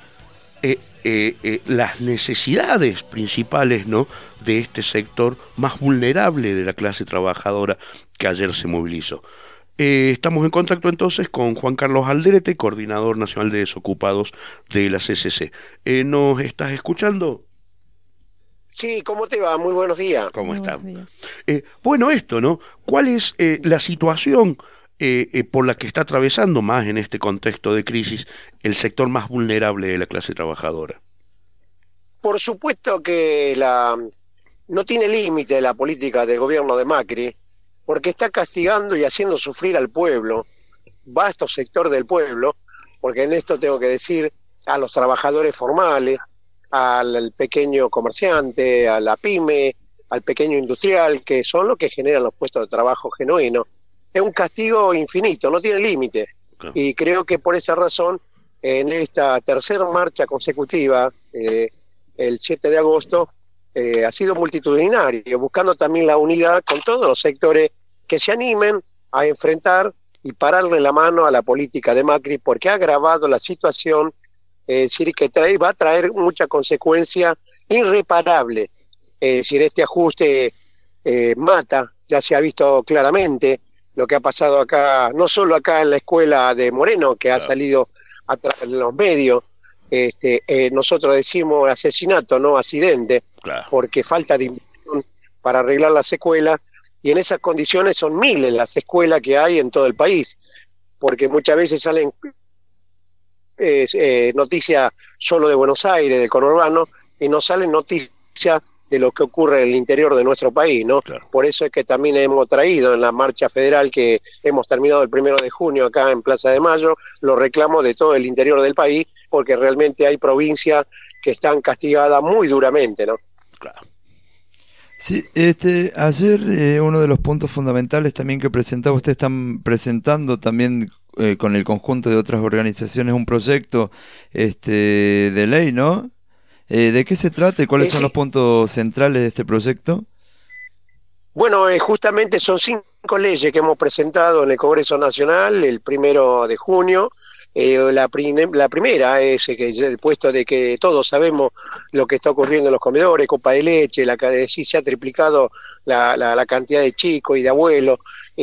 las necesidades principales, ¿no?, de este sector más vulnerable de la clase trabajadora que ayer se movilizó? Estamos en contacto entonces con Juan Carlos Alderete, coordinador nacional de desocupados de la CCC. ¿Nos estás escuchando? Sí, ¿cómo te va? Muy buenos días. ¿Cómo está? Bueno, esto, ¿no? ¿Cuál es la situación por la que está atravesando más en este contexto de crisis el sector más vulnerable de la clase trabajadora? Por supuesto que no tiene límite la política del gobierno de Macri, porque está castigando y haciendo sufrir al pueblo, vasto sector del pueblo, porque en esto tengo que decir a los trabajadores formales, al pequeño comerciante, a la pyme, al pequeño industrial, que son los que generan los puestos de trabajo genuinos. Es un castigo infinito, no tiene límite. Claro. Y creo que por esa razón, en esta tercera marcha consecutiva, el 7 de agosto, ha sido multitudinario, buscando también la unidad con todos los sectores que se animen a enfrentar y pararle la mano a la política de Macri, porque ha agravado la situación, es decir, que va a traer mucha consecuencia irreparable. Es decir, este ajuste mata, ya se ha visto claramente lo que ha pasado acá, no solo acá en la escuela de Moreno, que ha salido en los medios. Nosotros decimos asesinato, no accidente, porque falta de inversión para arreglar las escuelas, y en esas condiciones son miles las escuelas que hay en todo el país, porque muchas veces salen noticias solo de Buenos Aires, del conurbano, y no salen noticias de lo que ocurre en el interior de nuestro país, ¿no? Claro. Por eso es que también hemos traído en la marcha federal que hemos terminado el 1 de junio acá en Plaza de Mayo, los reclamos de todo el interior del país, porque realmente hay provincias que están castigadas muy duramente, ¿no? Claro. Sí, ayer uno de los puntos fundamentales también que presentaba, ustedes están presentando también con el conjunto de otras organizaciones un proyecto de ley, ¿no? ¿De qué se trata y cuáles son los puntos centrales de este proyecto? Bueno, justamente son 5 leyes que hemos presentado en el Congreso Nacional el 1 de junio. La primera es el puesto de que todos sabemos lo que está ocurriendo en los comedores, copa de leche, sí se ha triplicado la cantidad de chicos y de abuelos,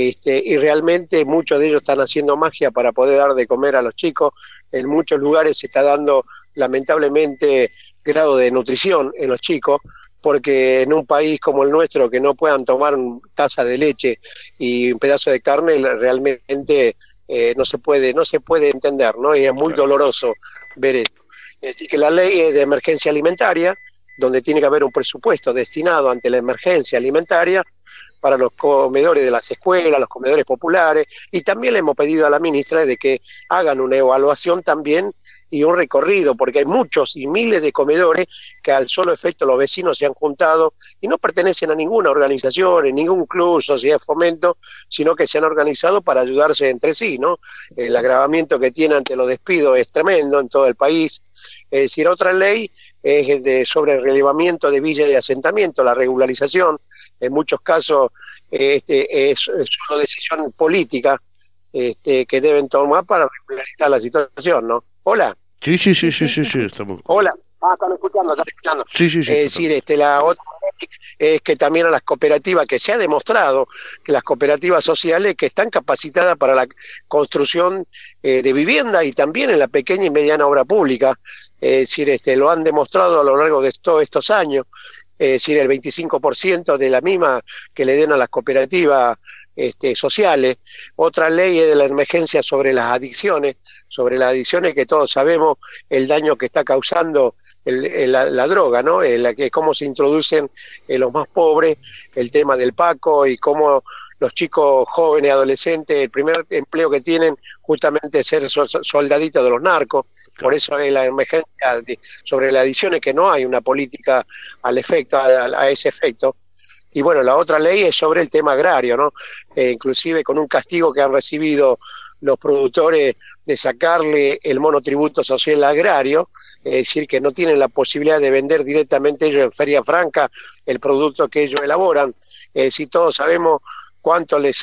y realmente muchos de ellos están haciendo magia para poder dar de comer a los chicos. En muchos lugares se está dando lamentablemente grado de nutrición en los chicos, porque en un país como el nuestro que no puedan tomar taza de leche y un pedazo de carne realmente no se puede entender, ¿no? Y es muy doloroso ver esto. Es decir, que la ley es de emergencia alimentaria, donde tiene que haber un presupuesto destinado ante la emergencia alimentaria para los comedores de las escuelas, los comedores populares, y también le hemos pedido a la ministra de que hagan una evaluación también y un recorrido, porque hay muchos y miles de comedores que al solo efecto los vecinos se han juntado y no pertenecen a ninguna organización, en ningún club, sociedad de fomento, sino que se han organizado para ayudarse entre sí, ¿no? El agravamiento que tiene ante los despidos es tremendo en todo el país. Es decir, otra ley es sobre el relevamiento de villas y asentamiento, la regularización. En muchos casos es una decisión política que deben tomar para regularizar la situación, ¿no? Hola. Sí, estamos. Hola. Están escuchando. Sí. Es decir, la otra es que también a las cooperativas, que se ha demostrado que las cooperativas sociales que están capacitadas para la construcción de vivienda y también en la pequeña y mediana obra pública, es decir, lo han demostrado a lo largo de todos estos años. Es decir, el 25% de la misma que le den a las cooperativas sociales. Otra ley es de la emergencia sobre las adicciones que todos sabemos el daño que está causando la droga, ¿no? Cómo se introducen los más pobres, el tema del Paco y cómo los chicos jóvenes, adolescentes, el primer empleo que tienen justamente es ser soldaditos de los narcos. Por eso es la emergencia sobre las adicciones, que no hay una política al efecto, a ese efecto. Y bueno, la otra ley es sobre el tema agrario, ¿no? Inclusive con un castigo que han recibido los productores de sacarle el monotributo social agrario, es decir, que no tienen la posibilidad de vender directamente ellos en Feria Franca el producto que ellos elaboran. Es decir, todos sabemos cuánto le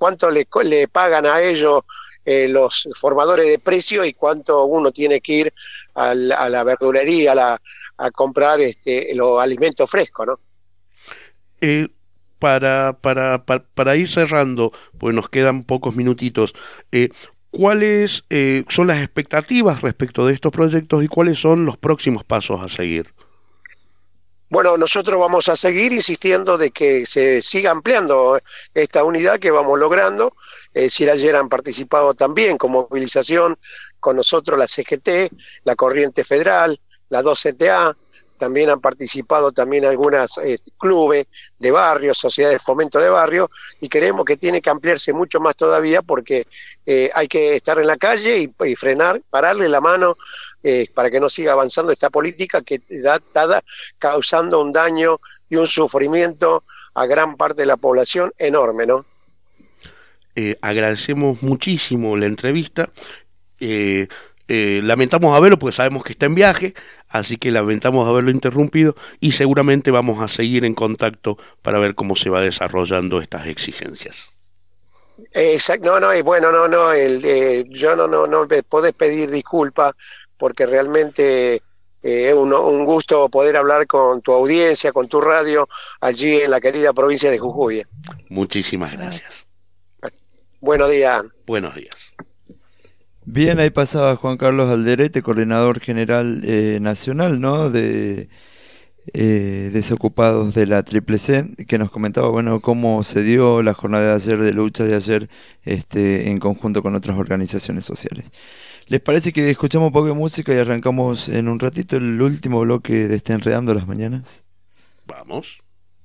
pagan a ellos los formadores de precios y cuánto uno tiene que ir a la verdulería a comprar los alimentos frescos, ¿no? para ir cerrando, pues nos quedan pocos minutitos, ¿cuáles son las expectativas respecto de estos proyectos y cuáles son los próximos pasos a seguir? Bueno, nosotros vamos a seguir insistiendo de que se siga ampliando esta unidad que vamos logrando. Si ayer han participado también con movilización con nosotros la CGT, la Corriente Federal, la 2CTA, también han participado también algunas clubes de barrio, sociedades de fomento de barrio, y creemos que tiene que ampliarse mucho más todavía porque hay que estar en la calle y frenar, pararle la mano para que no siga avanzando esta política que está causando un daño y un sufrimiento a gran parte de la población enorme, ¿no? Agradecemos muchísimo la entrevista. Lamentamos haberlo porque sabemos que está en viaje, así que lamentamos haberlo interrumpido y seguramente vamos a seguir en contacto para ver cómo se va desarrollando estas exigencias. Exacto, yo no podés pedir disculpas porque realmente es un gusto poder hablar con tu audiencia, con tu radio allí en la querida provincia de Jujuy. Muchísimas gracias. Buenos días. Buenos días. Bien, ahí pasaba Juan Carlos Alderete, coordinador general nacional, ¿no?, de desocupados de la Triple C, que nos comentaba, bueno, cómo se dio la jornada de ayer, de lucha de ayer, en conjunto con otras organizaciones sociales. ¿Les parece que escuchamos un poco de música y arrancamos en un ratito el último bloque de Enredando las Mañanas? Vamos.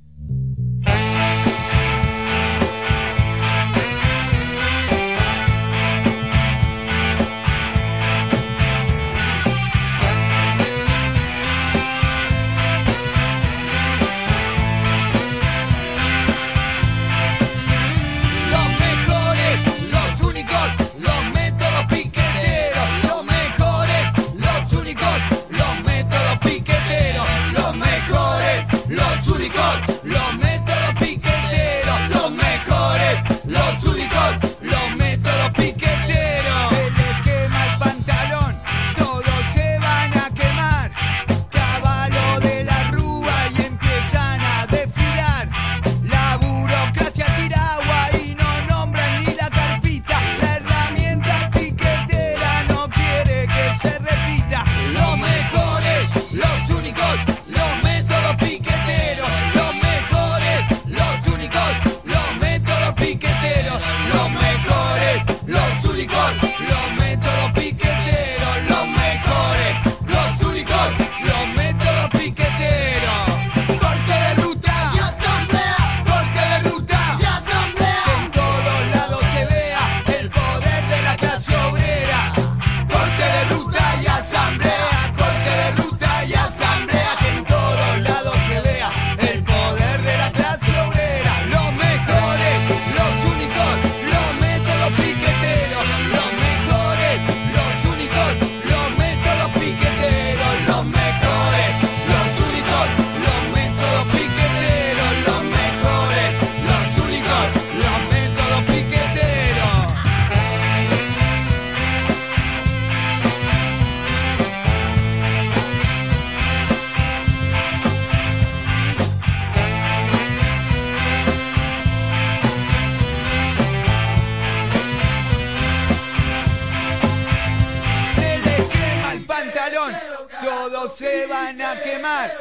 Se van a quemar,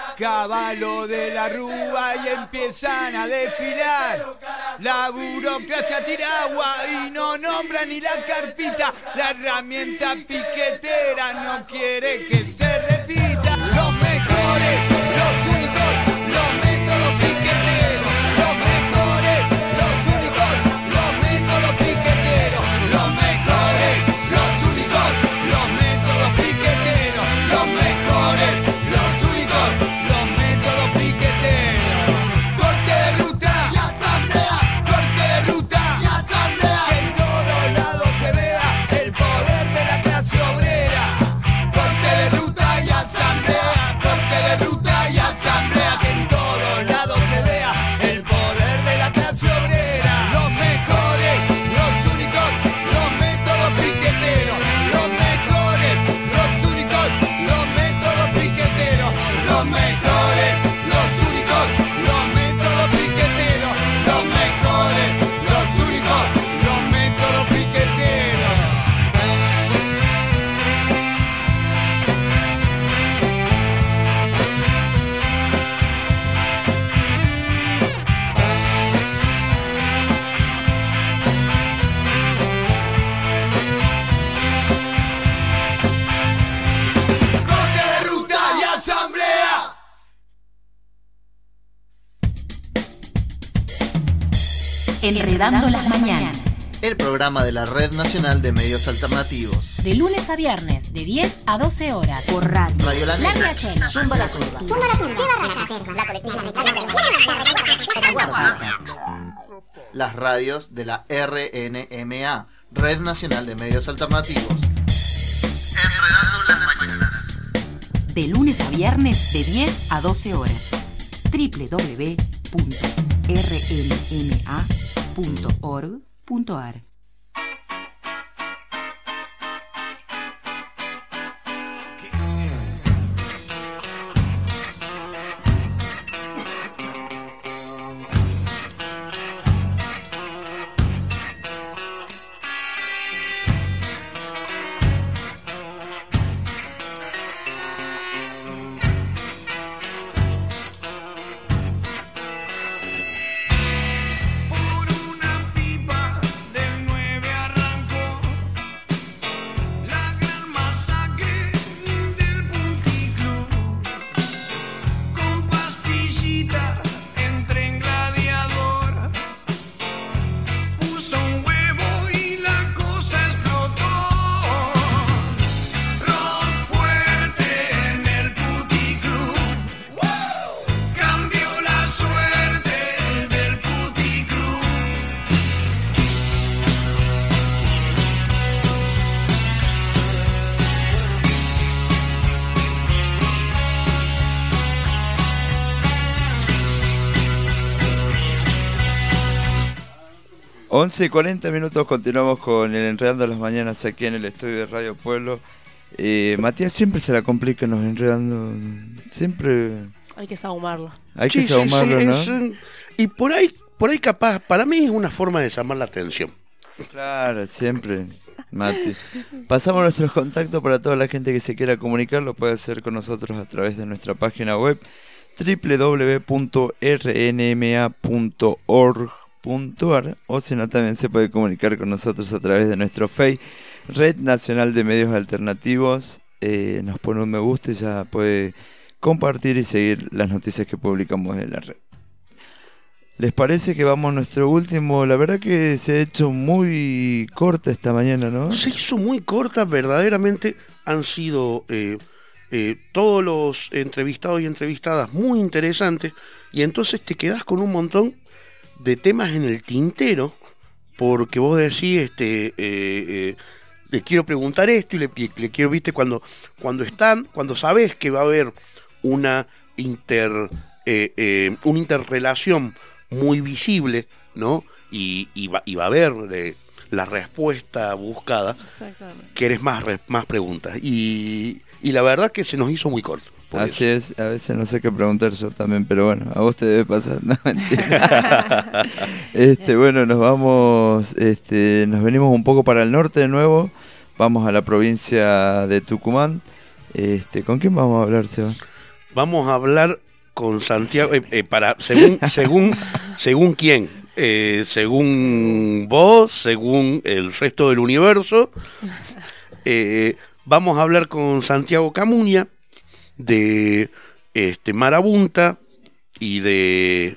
caballo de la rúa y empiezan a desfilar. La burocracia tira agua y no nombra ni la carpita. La herramienta piquetera no quiere que se repita. Los mejores, los únicos, los métodos piqueteros. Los mejores, los únicos, los métodos piqueteros. Los mejores, los únicos, los métodos piqueteros. Los mejores, los únicos, los métodos piqueteros. Corte de ruta y asamblea. Corte de ruta y asamblea. Que en todos lados se vea el poder de la clase obrera. Corte de ruta Enredando las mañanas. El programa de la Red Nacional de Medios Alternativos. De lunes a viernes, de 10 a 12 horas. Por radio. Radio La Negra. La Chela. Zumba la Turba. Las radios de la RNMA, Red Nacional de Medios Alternativos. Enredando las mañanas. De lunes a viernes, de 10 a 12 horas. www.rnma.org.ar. 11:40, continuamos con el Enredando las Mañanas aquí en el estudio de Radio Pueblo. Matías siempre se la complica nos enredando, siempre... Hay que saumarlo. Hay que saumarlo, ¿no? Y por ahí capaz, para mí es una forma de llamar la atención. Claro, siempre, Mati. Pasamos nuestros contactos para toda la gente que se quiera comunicar, lo puede hacer con nosotros a través de nuestra página web www.rnma.org.ar, o si no también se puede comunicar con nosotros a través de nuestro Facebook, Red Nacional de Medios Alternativos. Nos pone un me gusta y ya puede compartir y seguir las noticias que publicamos en la red. ¿Les parece que vamos a nuestro último? La verdad que se ha hecho muy corta esta mañana, ¿no? Se hizo muy corta, verdaderamente han sido todos los entrevistados y entrevistadas muy interesantes, y entonces te quedás con un montón de temas en el tintero, porque vos decís, le quiero preguntar esto y le quiero, viste, cuando sabés que va a haber una interrelación muy visible, ¿no? Y va a haber la respuesta buscada, querés más preguntas, y la verdad que se nos hizo muy corto. Así es, a veces no sé qué preguntar yo también, pero bueno, a vos te debe pasar, no, mentira. Bueno, nos vamos, nos venimos un poco para el norte de nuevo, vamos a la provincia de Tucumán. ¿Con quién vamos a hablar, Seba? Vamos a hablar con Santiago, según quién, según vos, según el resto del universo. Vamos a hablar con Santiago Camuña, de Marabunta y de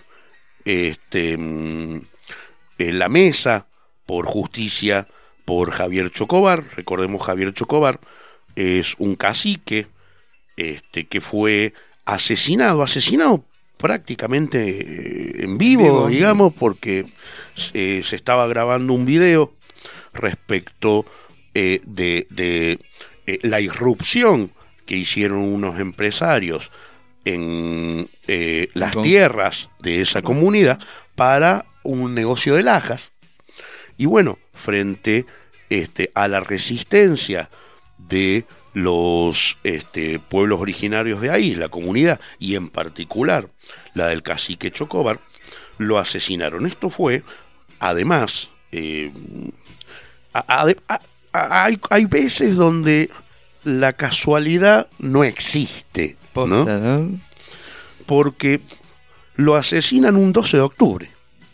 la Mesa por Justicia por Javier Chocobar. Recordemos, Javier Chocobar es un cacique que fue asesinado prácticamente en vivo, digamos, porque se estaba grabando un video respecto de la irrupción que hicieron unos empresarios en las tierras de esa comunidad para un negocio de lajas. Y bueno, frente a la resistencia de los pueblos originarios de ahí, la comunidad, y en particular la del cacique Chocobar, lo asesinaron. Esto fue, además, hay veces donde la casualidad no existe, ¿no? Porque lo asesinan un 12 de octubre.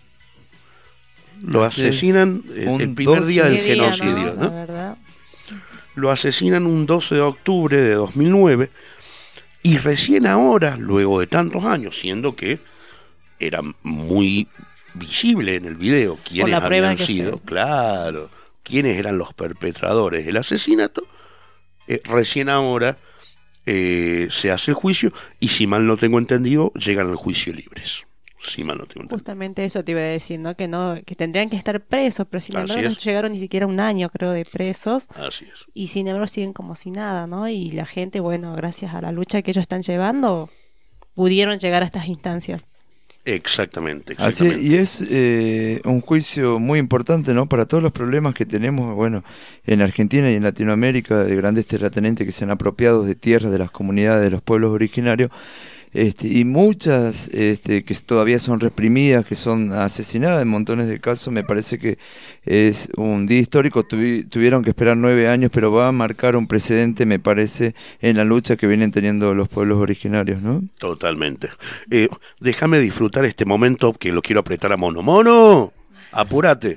Lo asesinan el primer día del genocidio, ¿no? La verdad. Lo asesinan un 12 de octubre de 2009, y recién ahora, luego de tantos años, siendo que era muy visible en el video quiénes habían sido, claro, quiénes eran los perpetradores del asesinato. Recién ahora se hace el juicio y, si mal no tengo entendido, llegan al juicio libres. Si mal no tengo entendido. Justamente eso te iba a decir, ¿no? Que tendrían que estar presos, pero sin embargo no llegaron ni siquiera un año, creo, de presos. Así es. Y sin embargo siguen como si nada, ¿no? Y la gente, bueno, gracias a la lucha que ellos están llevando, pudieron llegar a estas instancias. Exactamente. Así, y es un juicio muy importante, ¿no? Para todos los problemas que tenemos, bueno, en Argentina y en Latinoamérica, de grandes terratenientes que se han apropiado de tierras de las comunidades, de los pueblos originarios, y muchas que todavía son reprimidas, que son asesinadas en montones de casos. Me parece que es un día histórico. Tuvieron que esperar 9 años, pero va a marcar un precedente, me parece, en la lucha que vienen teniendo los pueblos originarios, ¿no? Totalmente. Déjame disfrutar este momento, que lo quiero apretar a Mono. ¡Mono! ¡Apúrate!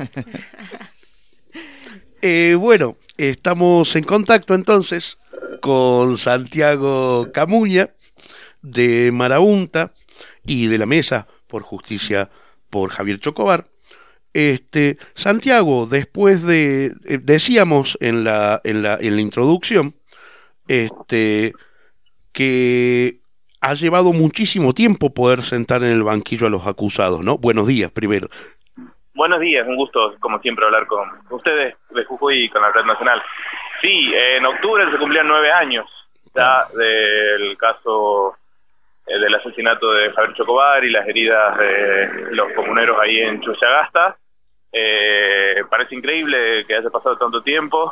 Bueno, estamos en contacto entonces con Santiago Camuña, de Marabunta, y de la Mesa por Justicia por Javier Chocobar. Santiago, después de decíamos en la introducción que ha llevado muchísimo tiempo poder sentar en el banquillo a los acusados, ¿no? Buenos días, primero. Buenos días, un gusto, como siempre, hablar con ustedes de Jujuy y con la Red Nacional. Sí, en octubre se cumplían 9 años ya del caso del asesinato de Javier Chocobar y las heridas de los comuneros ahí en Chuchagasta. Parece increíble que haya pasado tanto tiempo.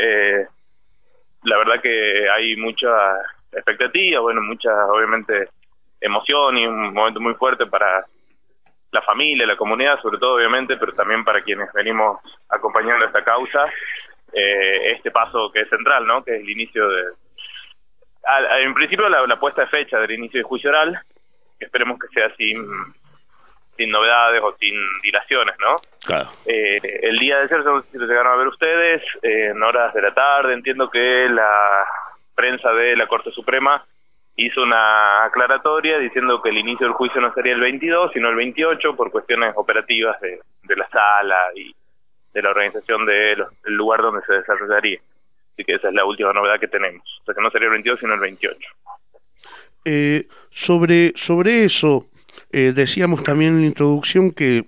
La verdad que hay mucha expectativa, bueno, mucha, obviamente, emoción y un momento muy fuerte para la familia, la comunidad, sobre todo, obviamente, pero también para quienes venimos acompañando esta causa. Este paso que es central, ¿no? Que es el inicio de... En principio la puesta de fecha del inicio del juicio oral, que esperemos que sea sin novedades o sin dilaciones, ¿no? Claro. El día de ayer, si lo llegaron a ver ustedes, en horas de la tarde, entiendo que la prensa de la Corte Suprema hizo una aclaratoria diciendo que el inicio del juicio no sería el 22, sino el 28, por cuestiones operativas de la sala y de la organización del lugar donde se desarrollaría. Así que esa es la última novedad que tenemos. O sea que no sería el 22, sino el 28. Sobre eso, decíamos también en la introducción que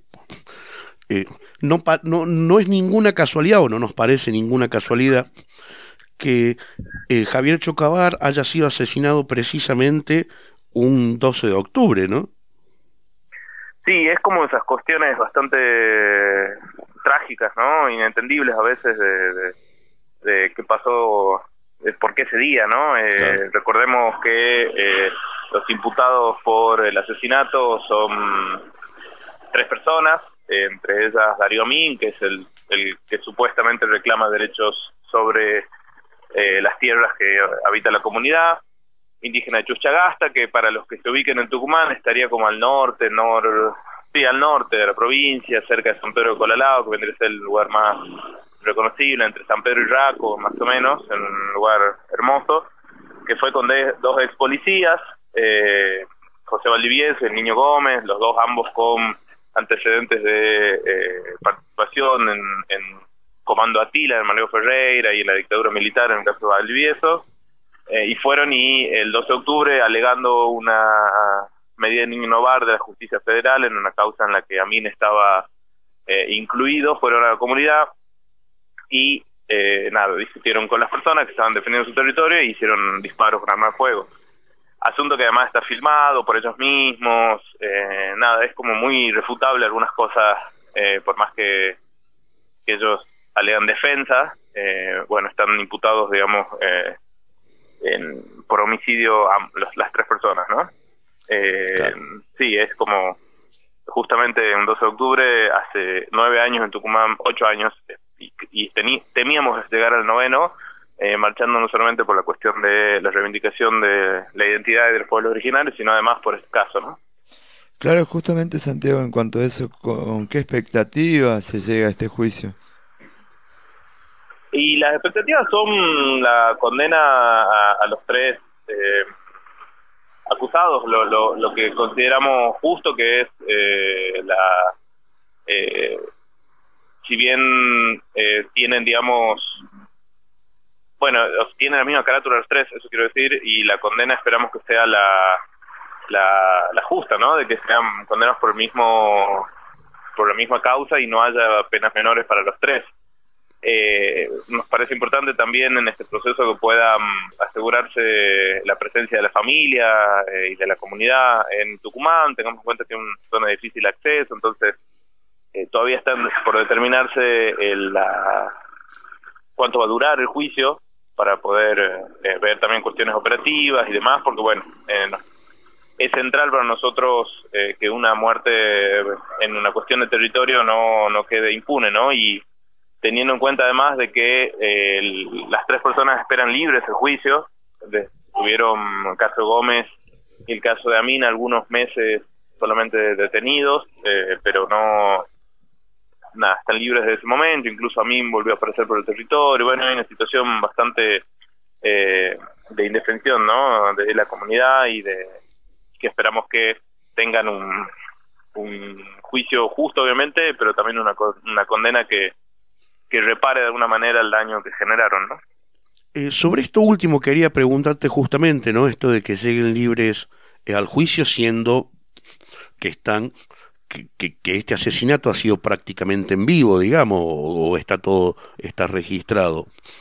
no es ninguna casualidad, o no nos parece ninguna casualidad, que Javier Chocobar haya sido asesinado precisamente un 12 de octubre, ¿no? Sí, es como esas cuestiones bastante trágicas, ¿no? Inentendibles a veces de qué pasó, por qué ese día, ¿no? Claro. Recordemos que los imputados por el asesinato son 3 personas, entre ellas Darío Min, que es el que supuestamente reclama derechos sobre las tierras que habita la comunidad indígena de Chuchagasta, que para los que se ubiquen en Tucumán estaría como al norte, al norte de la provincia, cerca de San Pedro de Colalao, que vendría a ser el lugar más reconocible, entre San Pedro y Raco, más o menos, en un lugar hermoso, que fue con 2 ex policías, José Valdivieso y el Niño Gómez, los dos ambos con antecedentes de participación en Comando Atila, en Manuel Ferreira y en la dictadura militar, en el caso de Valdivieso, y fueron el 12 de octubre alegando una medida de innovar de la justicia federal en una causa en la que Amin estaba incluido, fueron a la comunidad y discutieron con las personas que estaban defendiendo su territorio e hicieron disparos con arma de fuego. Asunto que además está filmado por ellos mismos, es como muy irrefutable algunas cosas, por más que ellos alegan defensa, están imputados, digamos, por homicidio las 3 personas, ¿no? Claro. Sí, es como justamente un 12 de octubre, hace 9 años en Tucumán, 8 años, y temíamos llegar al 9º, marchando no solamente por la cuestión de la reivindicación de la identidad de los pueblos originarios, sino además por este caso, ¿no? Claro, justamente, Santiago, en cuanto a eso, ¿con qué expectativas se llega a este juicio? Y las expectativas son la condena a los 3 acusados lo que consideramos justo, que es si bien tienen, digamos, bueno, tienen la misma carátula los tres, eso quiero decir, y la condena esperamos que sea la justa, ¿no? De que sean condenados por la misma causa y no haya penas menores para los tres. Nos parece importante también en este proceso que puedan asegurarse la presencia de la familia y de la comunidad en Tucumán. Tengamos en cuenta que es una zona de difícil acceso, entonces todavía están por determinarse cuánto va a durar el juicio para poder ver también cuestiones operativas y demás, porque bueno, es central para nosotros que una muerte en una cuestión de territorio no quede impune, ¿no? Y teniendo en cuenta además de que las tres personas esperan libres el juicio, tuvieron el caso de Gómez y el caso de Amin algunos meses solamente detenidos, pero están libres desde ese momento. Incluso Amin volvió a aparecer por el territorio. Bueno, hay una situación bastante de indefensión, ¿no? De la comunidad y que esperamos que tengan un juicio justo, obviamente, pero también una condena que repare de alguna manera el daño que generaron, ¿no? Sobre esto último quería preguntarte justamente, ¿no? Esto de que lleguen libres al juicio, siendo que este asesinato ha sido prácticamente en vivo, digamos, o está registrado.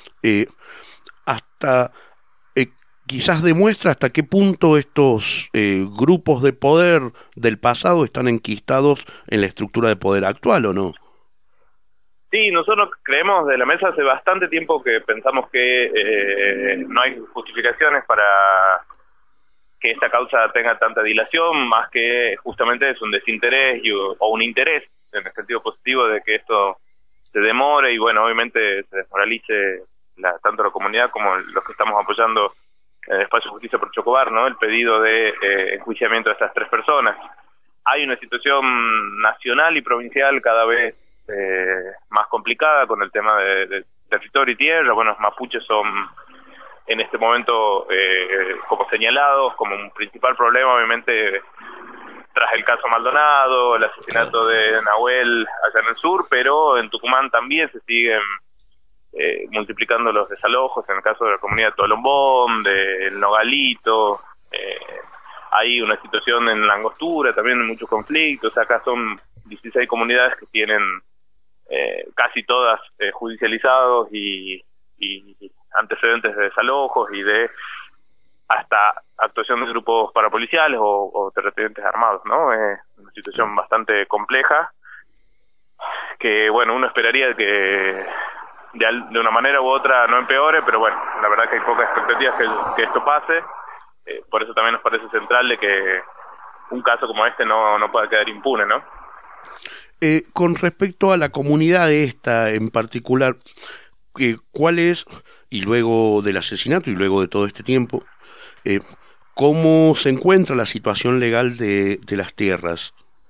Quizás demuestra hasta qué punto estos grupos de poder del pasado están enquistados en la estructura de poder actual, ¿o no? Sí, nosotros creemos de la mesa hace bastante tiempo que pensamos que no hay justificaciones para que esta causa tenga tanta dilación, más que justamente es un desinterés o un interés en el sentido positivo de que esto se demore y bueno, obviamente se desmoralice tanto la comunidad como los que estamos apoyando el Espacio Justicia por Chocobar, ¿no? El pedido de enjuiciamiento de estas tres personas. Hay una situación nacional y provincial cada vez más complicada con el tema de territorio y tierra. Bueno, los mapuches son en este momento como señalados como un principal problema, obviamente tras el caso Maldonado, el asesinato de Nahuel allá en el sur, pero en Tucumán también se siguen multiplicando los desalojos, en el caso de la comunidad de Tolombón, del Nogalito, hay una situación en La Angostura, también muchos conflictos. Acá son 16 comunidades que tienen casi todas judicializados y antecedentes de desalojos y de hasta actuación de grupos parapoliciales o terratenientes armados, ¿no? Es una situación bastante compleja que, bueno, uno esperaría que de una manera u otra no empeore, pero bueno, la verdad que hay pocas expectativas que esto pase. Por eso también nos parece central de que un caso como este no pueda quedar impune, ¿no? Con respecto a la comunidad esta en particular, ¿cuál es, y luego del asesinato y luego de todo este tiempo, cómo se encuentra la situación legal de las tierras?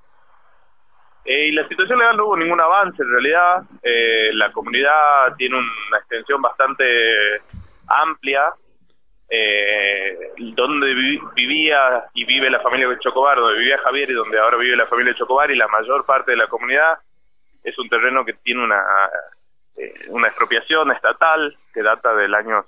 Y la situación legal no hubo ningún avance en realidad. La comunidad tiene una extensión bastante amplia, donde vivía y vive la familia de Chocobar, donde vivía Javier y donde ahora vive la familia de Chocobar, y la mayor parte de la comunidad es un terreno que tiene una expropiación estatal que data del año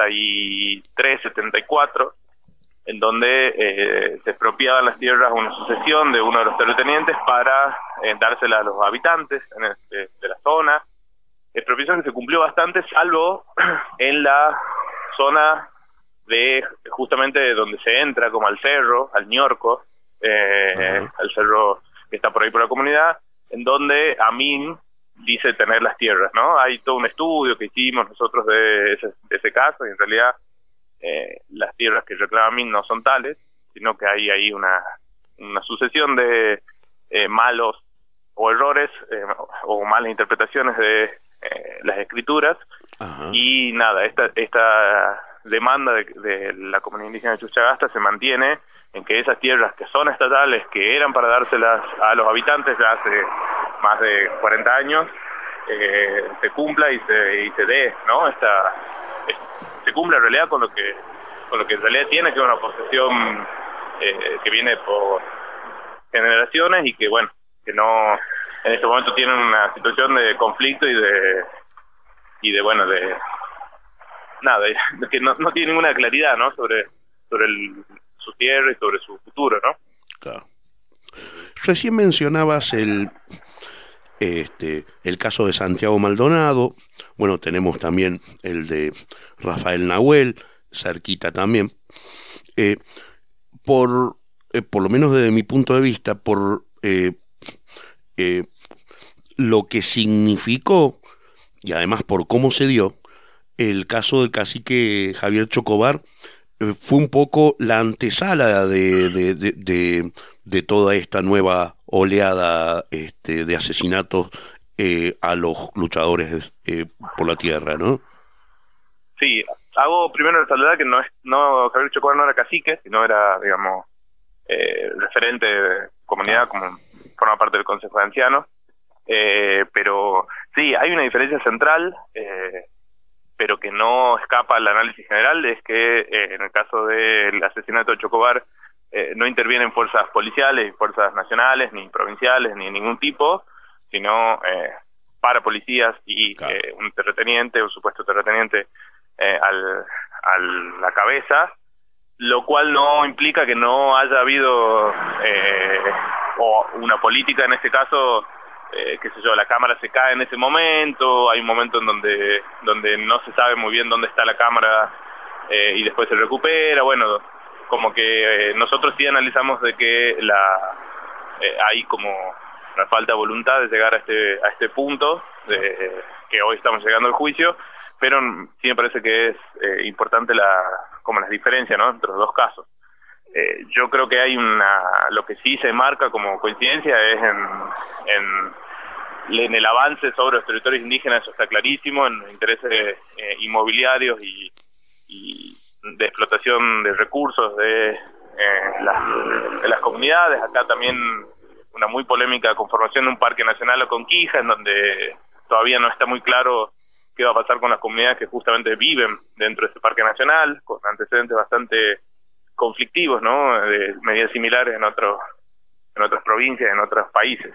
73-74, en donde se expropiaban las tierras, una sucesión de uno de los terratenientes para dárselas a los habitantes de la zona. Expropiación que se cumplió bastante, salvo en la zona de justamente donde se entra como al cerro, al Ñorco, al cerro que está por ahí por la comunidad, en donde Amin dice tener las tierras, ¿no? Hay todo un estudio que hicimos nosotros de ese caso, y en realidad las tierras que reclama Amin no son tales, sino que hay ahí una sucesión de malos o errores o malas interpretaciones de las escrituras. Ajá. Y nada, esta demanda de la comunidad indígena de Chuchagasta se mantiene en que esas tierras que son estatales, que eran para dárselas a los habitantes ya hace más de 40 años, se cumpla y se dé, ¿no? Se cumple en realidad con lo que en realidad tiene, que es una posesión que viene por generaciones y que bueno, que no en este momento tienen una situación de conflicto y de bueno, de nada, de que no tiene ninguna claridad, ¿no? sobre su tierra y sobre su futuro, ¿no? Claro. Recién mencionabas el caso de Santiago Maldonado. Bueno, tenemos también el de Rafael Nahuel, cerquita también. Por lo menos desde mi punto de vista, por lo que significó y además por cómo se dio, el caso del cacique Javier Chocobar fue un poco la antesala de toda esta nueva oleada de asesinatos a los luchadores por la tierra, ¿no? Sí, hago primero la salvedad que Javier Chocobar no era cacique, sino era, digamos, referente de comunidad, como forma parte del Consejo de Ancianos, pero sí, hay una diferencia central, pero que no escapa al análisis general, es que en el caso del asesinato de Chocobar no intervienen fuerzas policiales, fuerzas nacionales, ni provinciales, ni ningún tipo, sino parapolicías y un terrateniente, un supuesto terrateniente a la cabeza, lo cual no implica que no haya habido o una política en este caso, qué sé yo, la cámara se cae en ese momento, hay un momento en donde no se sabe muy bien dónde está la cámara y después se recupera, bueno, como que nosotros sí analizamos de que hay como una falta de voluntad de llegar a este punto, que hoy estamos llegando al juicio, pero sí me parece que es importante como las diferencias, ¿no?, entre los dos casos. Yo creo que hay lo que sí se marca como coincidencia es en el avance sobre los territorios indígenas, eso está clarísimo, en intereses inmobiliarios y de explotación de recursos de las comunidades. Acá también una muy polémica conformación de un parque nacional, La Conquija, en donde todavía no está muy claro qué va a pasar con las comunidades que justamente viven dentro de ese parque nacional, con antecedentes bastante conflictivos, ¿no?, de medidas similares en otras provincias, en otros países.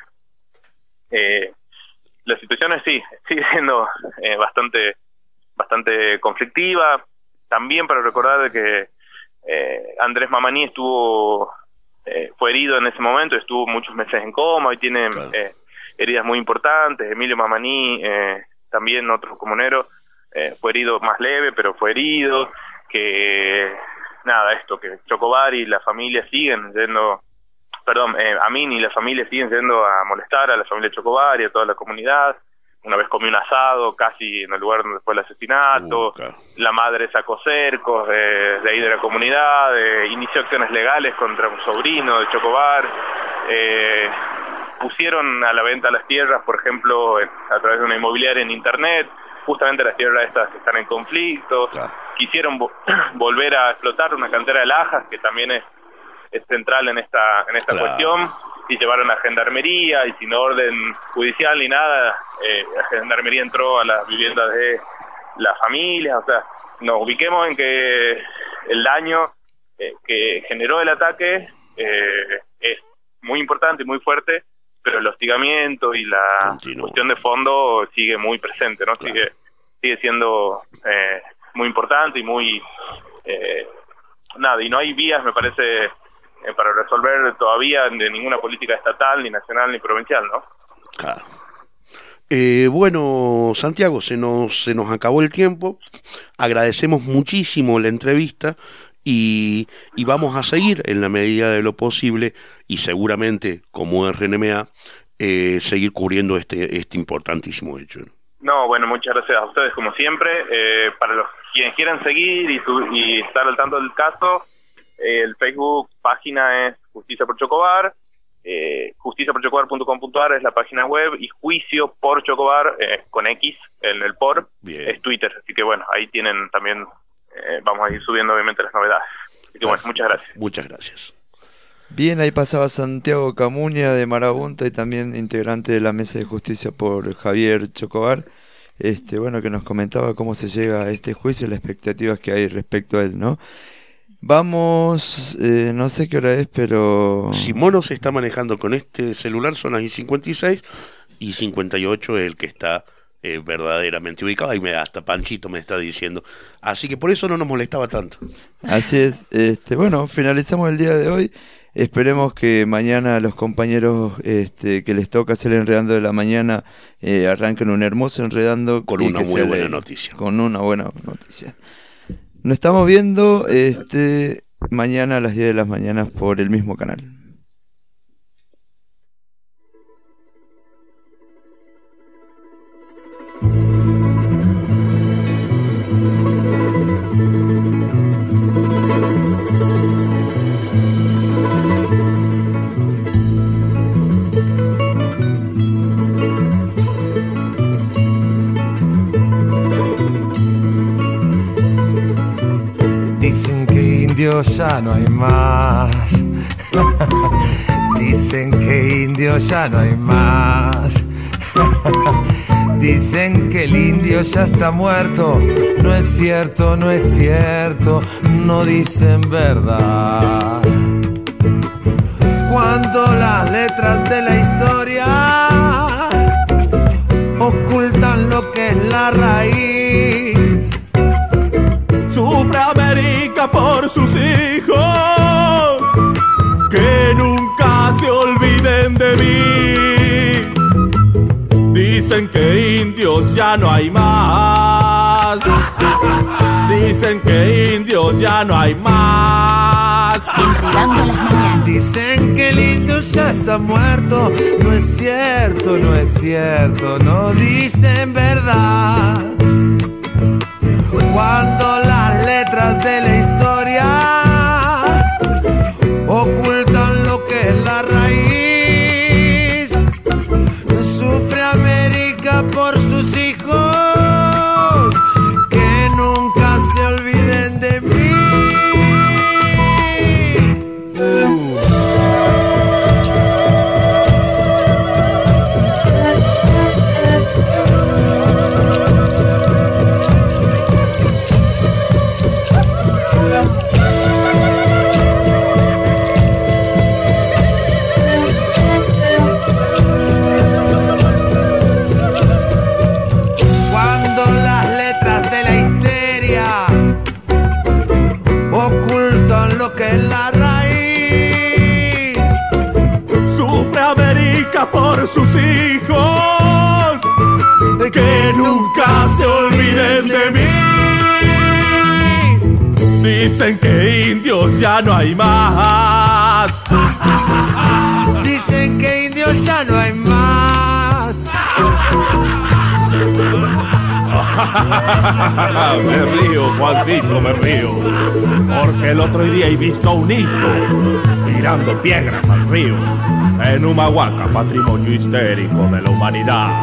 La situación sigue siendo bastante conflictiva. También para recordar que Andrés Mamaní fue herido en ese momento, estuvo muchos meses en coma, y tiene heridas muy importantes. Emilio Mamaní, también otro comunero, fue herido más leve, pero fue herido. Que Chocobar y la familia siguen yendo, Amin y la familia siguen yendo a molestar a la familia Chocobar y a toda la comunidad. Una vez comió un asado casi en el lugar donde fue el asesinato. La madre sacó cercos de ahí de la comunidad, inició acciones legales contra un sobrino de Chocobar. Pusieron a la venta las tierras, por ejemplo, a través de una inmobiliaria en internet, justamente las tierras estas que están en conflicto. Quisieron volver a explotar una cantera de lajas, que también es central en esta cuestión, y llevaron a Gendarmería, y sin orden judicial ni nada, la Gendarmería entró a las viviendas de las familias. O sea, nos ubiquemos en que el daño que generó el ataque es muy importante y muy fuerte, pero el hostigamiento y la cuestión de fondo sigue muy presente, ¿no? Sigue siendo muy importante y muy y no hay vías, me parece, para resolver todavía de ninguna política estatal, ni nacional, ni provincial, ¿no? Claro. Bueno, Santiago, se nos acabó el tiempo. Agradecemos muchísimo la entrevista y vamos a seguir en la medida de lo posible, y seguramente como RNMA seguir cubriendo este importantísimo hecho. No, bueno, muchas gracias a ustedes como siempre. Para los quienes quieran seguir y estar al tanto del caso, el Facebook página es Justicia por Chocobar, justiciaporchocobar.com.ar es la página web, y Juicio por Chocobar con X en el por es Twitter. Así que bueno, ahí tienen también, vamos a ir subiendo obviamente las novedades. Así que bueno, muchas gracias. Muchas gracias. Bien, ahí pasaba Santiago Camuña de Marabunta, y también integrante de la Mesa de Justicia por Javier Chocobar, que nos comentaba cómo se llega a este juicio y las expectativas que hay respecto a él, ¿no? Vamos, no sé qué hora es, pero... Si Mono se está manejando con este celular, son las 56 y 58 el que está verdaderamente ubicado. Ahí hasta Panchito me está diciendo. Así que por eso no nos molestaba tanto. Así es. Bueno, finalizamos el día de hoy. Esperemos que mañana los compañeros que les toca hacer el Enredando de la Mañana arranquen un hermoso Enredando. Con una muy buena noticia. Con una buena noticia. Nos estamos viendo mañana a las 10 de las mañanas por el mismo canal. Dicen que indios ya no hay más. Dicen que indios ya no hay más. Dicen que el indio ya está muerto. No es cierto, no es cierto. No dicen verdad. Cuando las letras de la historia ocultan lo que es la raíz, sufre América por sus hijos, que nunca se olviden de mí. Dicen que indios ya no hay más. Dicen que indios ya no hay más. Dicen que el indio ya está muerto. No es cierto, no es cierto. No dicen verdad. Cuando las letras de la historia ocultan lo que es la raíz, sufre América por sus hijos, que nunca se olviden de mí. Por sus hijos, que nunca se olviden de mí. Dicen que indios ya no hay más. Dicen que indios ya no hay más. Me río, Juancito, me río, porque el otro día he visto a un hito tirando piedras al río en Humahuaca, patrimonio histérico de la humanidad.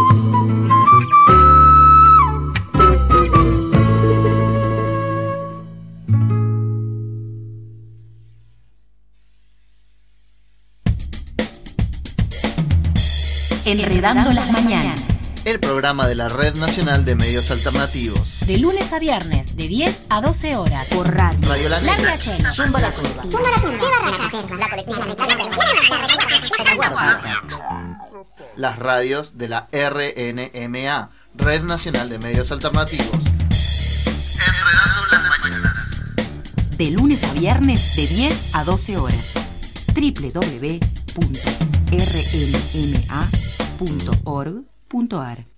Enredando las mañanas. El programa de la Red Nacional de Medios Alternativos. De lunes a viernes, de 10 a 12 horas. Por radio. Radio La Negra. Zumba la Curva. Las radios de la RNMA, Red Nacional de Medios Alternativos. Enredando las mañanas. De lunes a viernes, de 10 a 12 horas. www.rnma.org.ar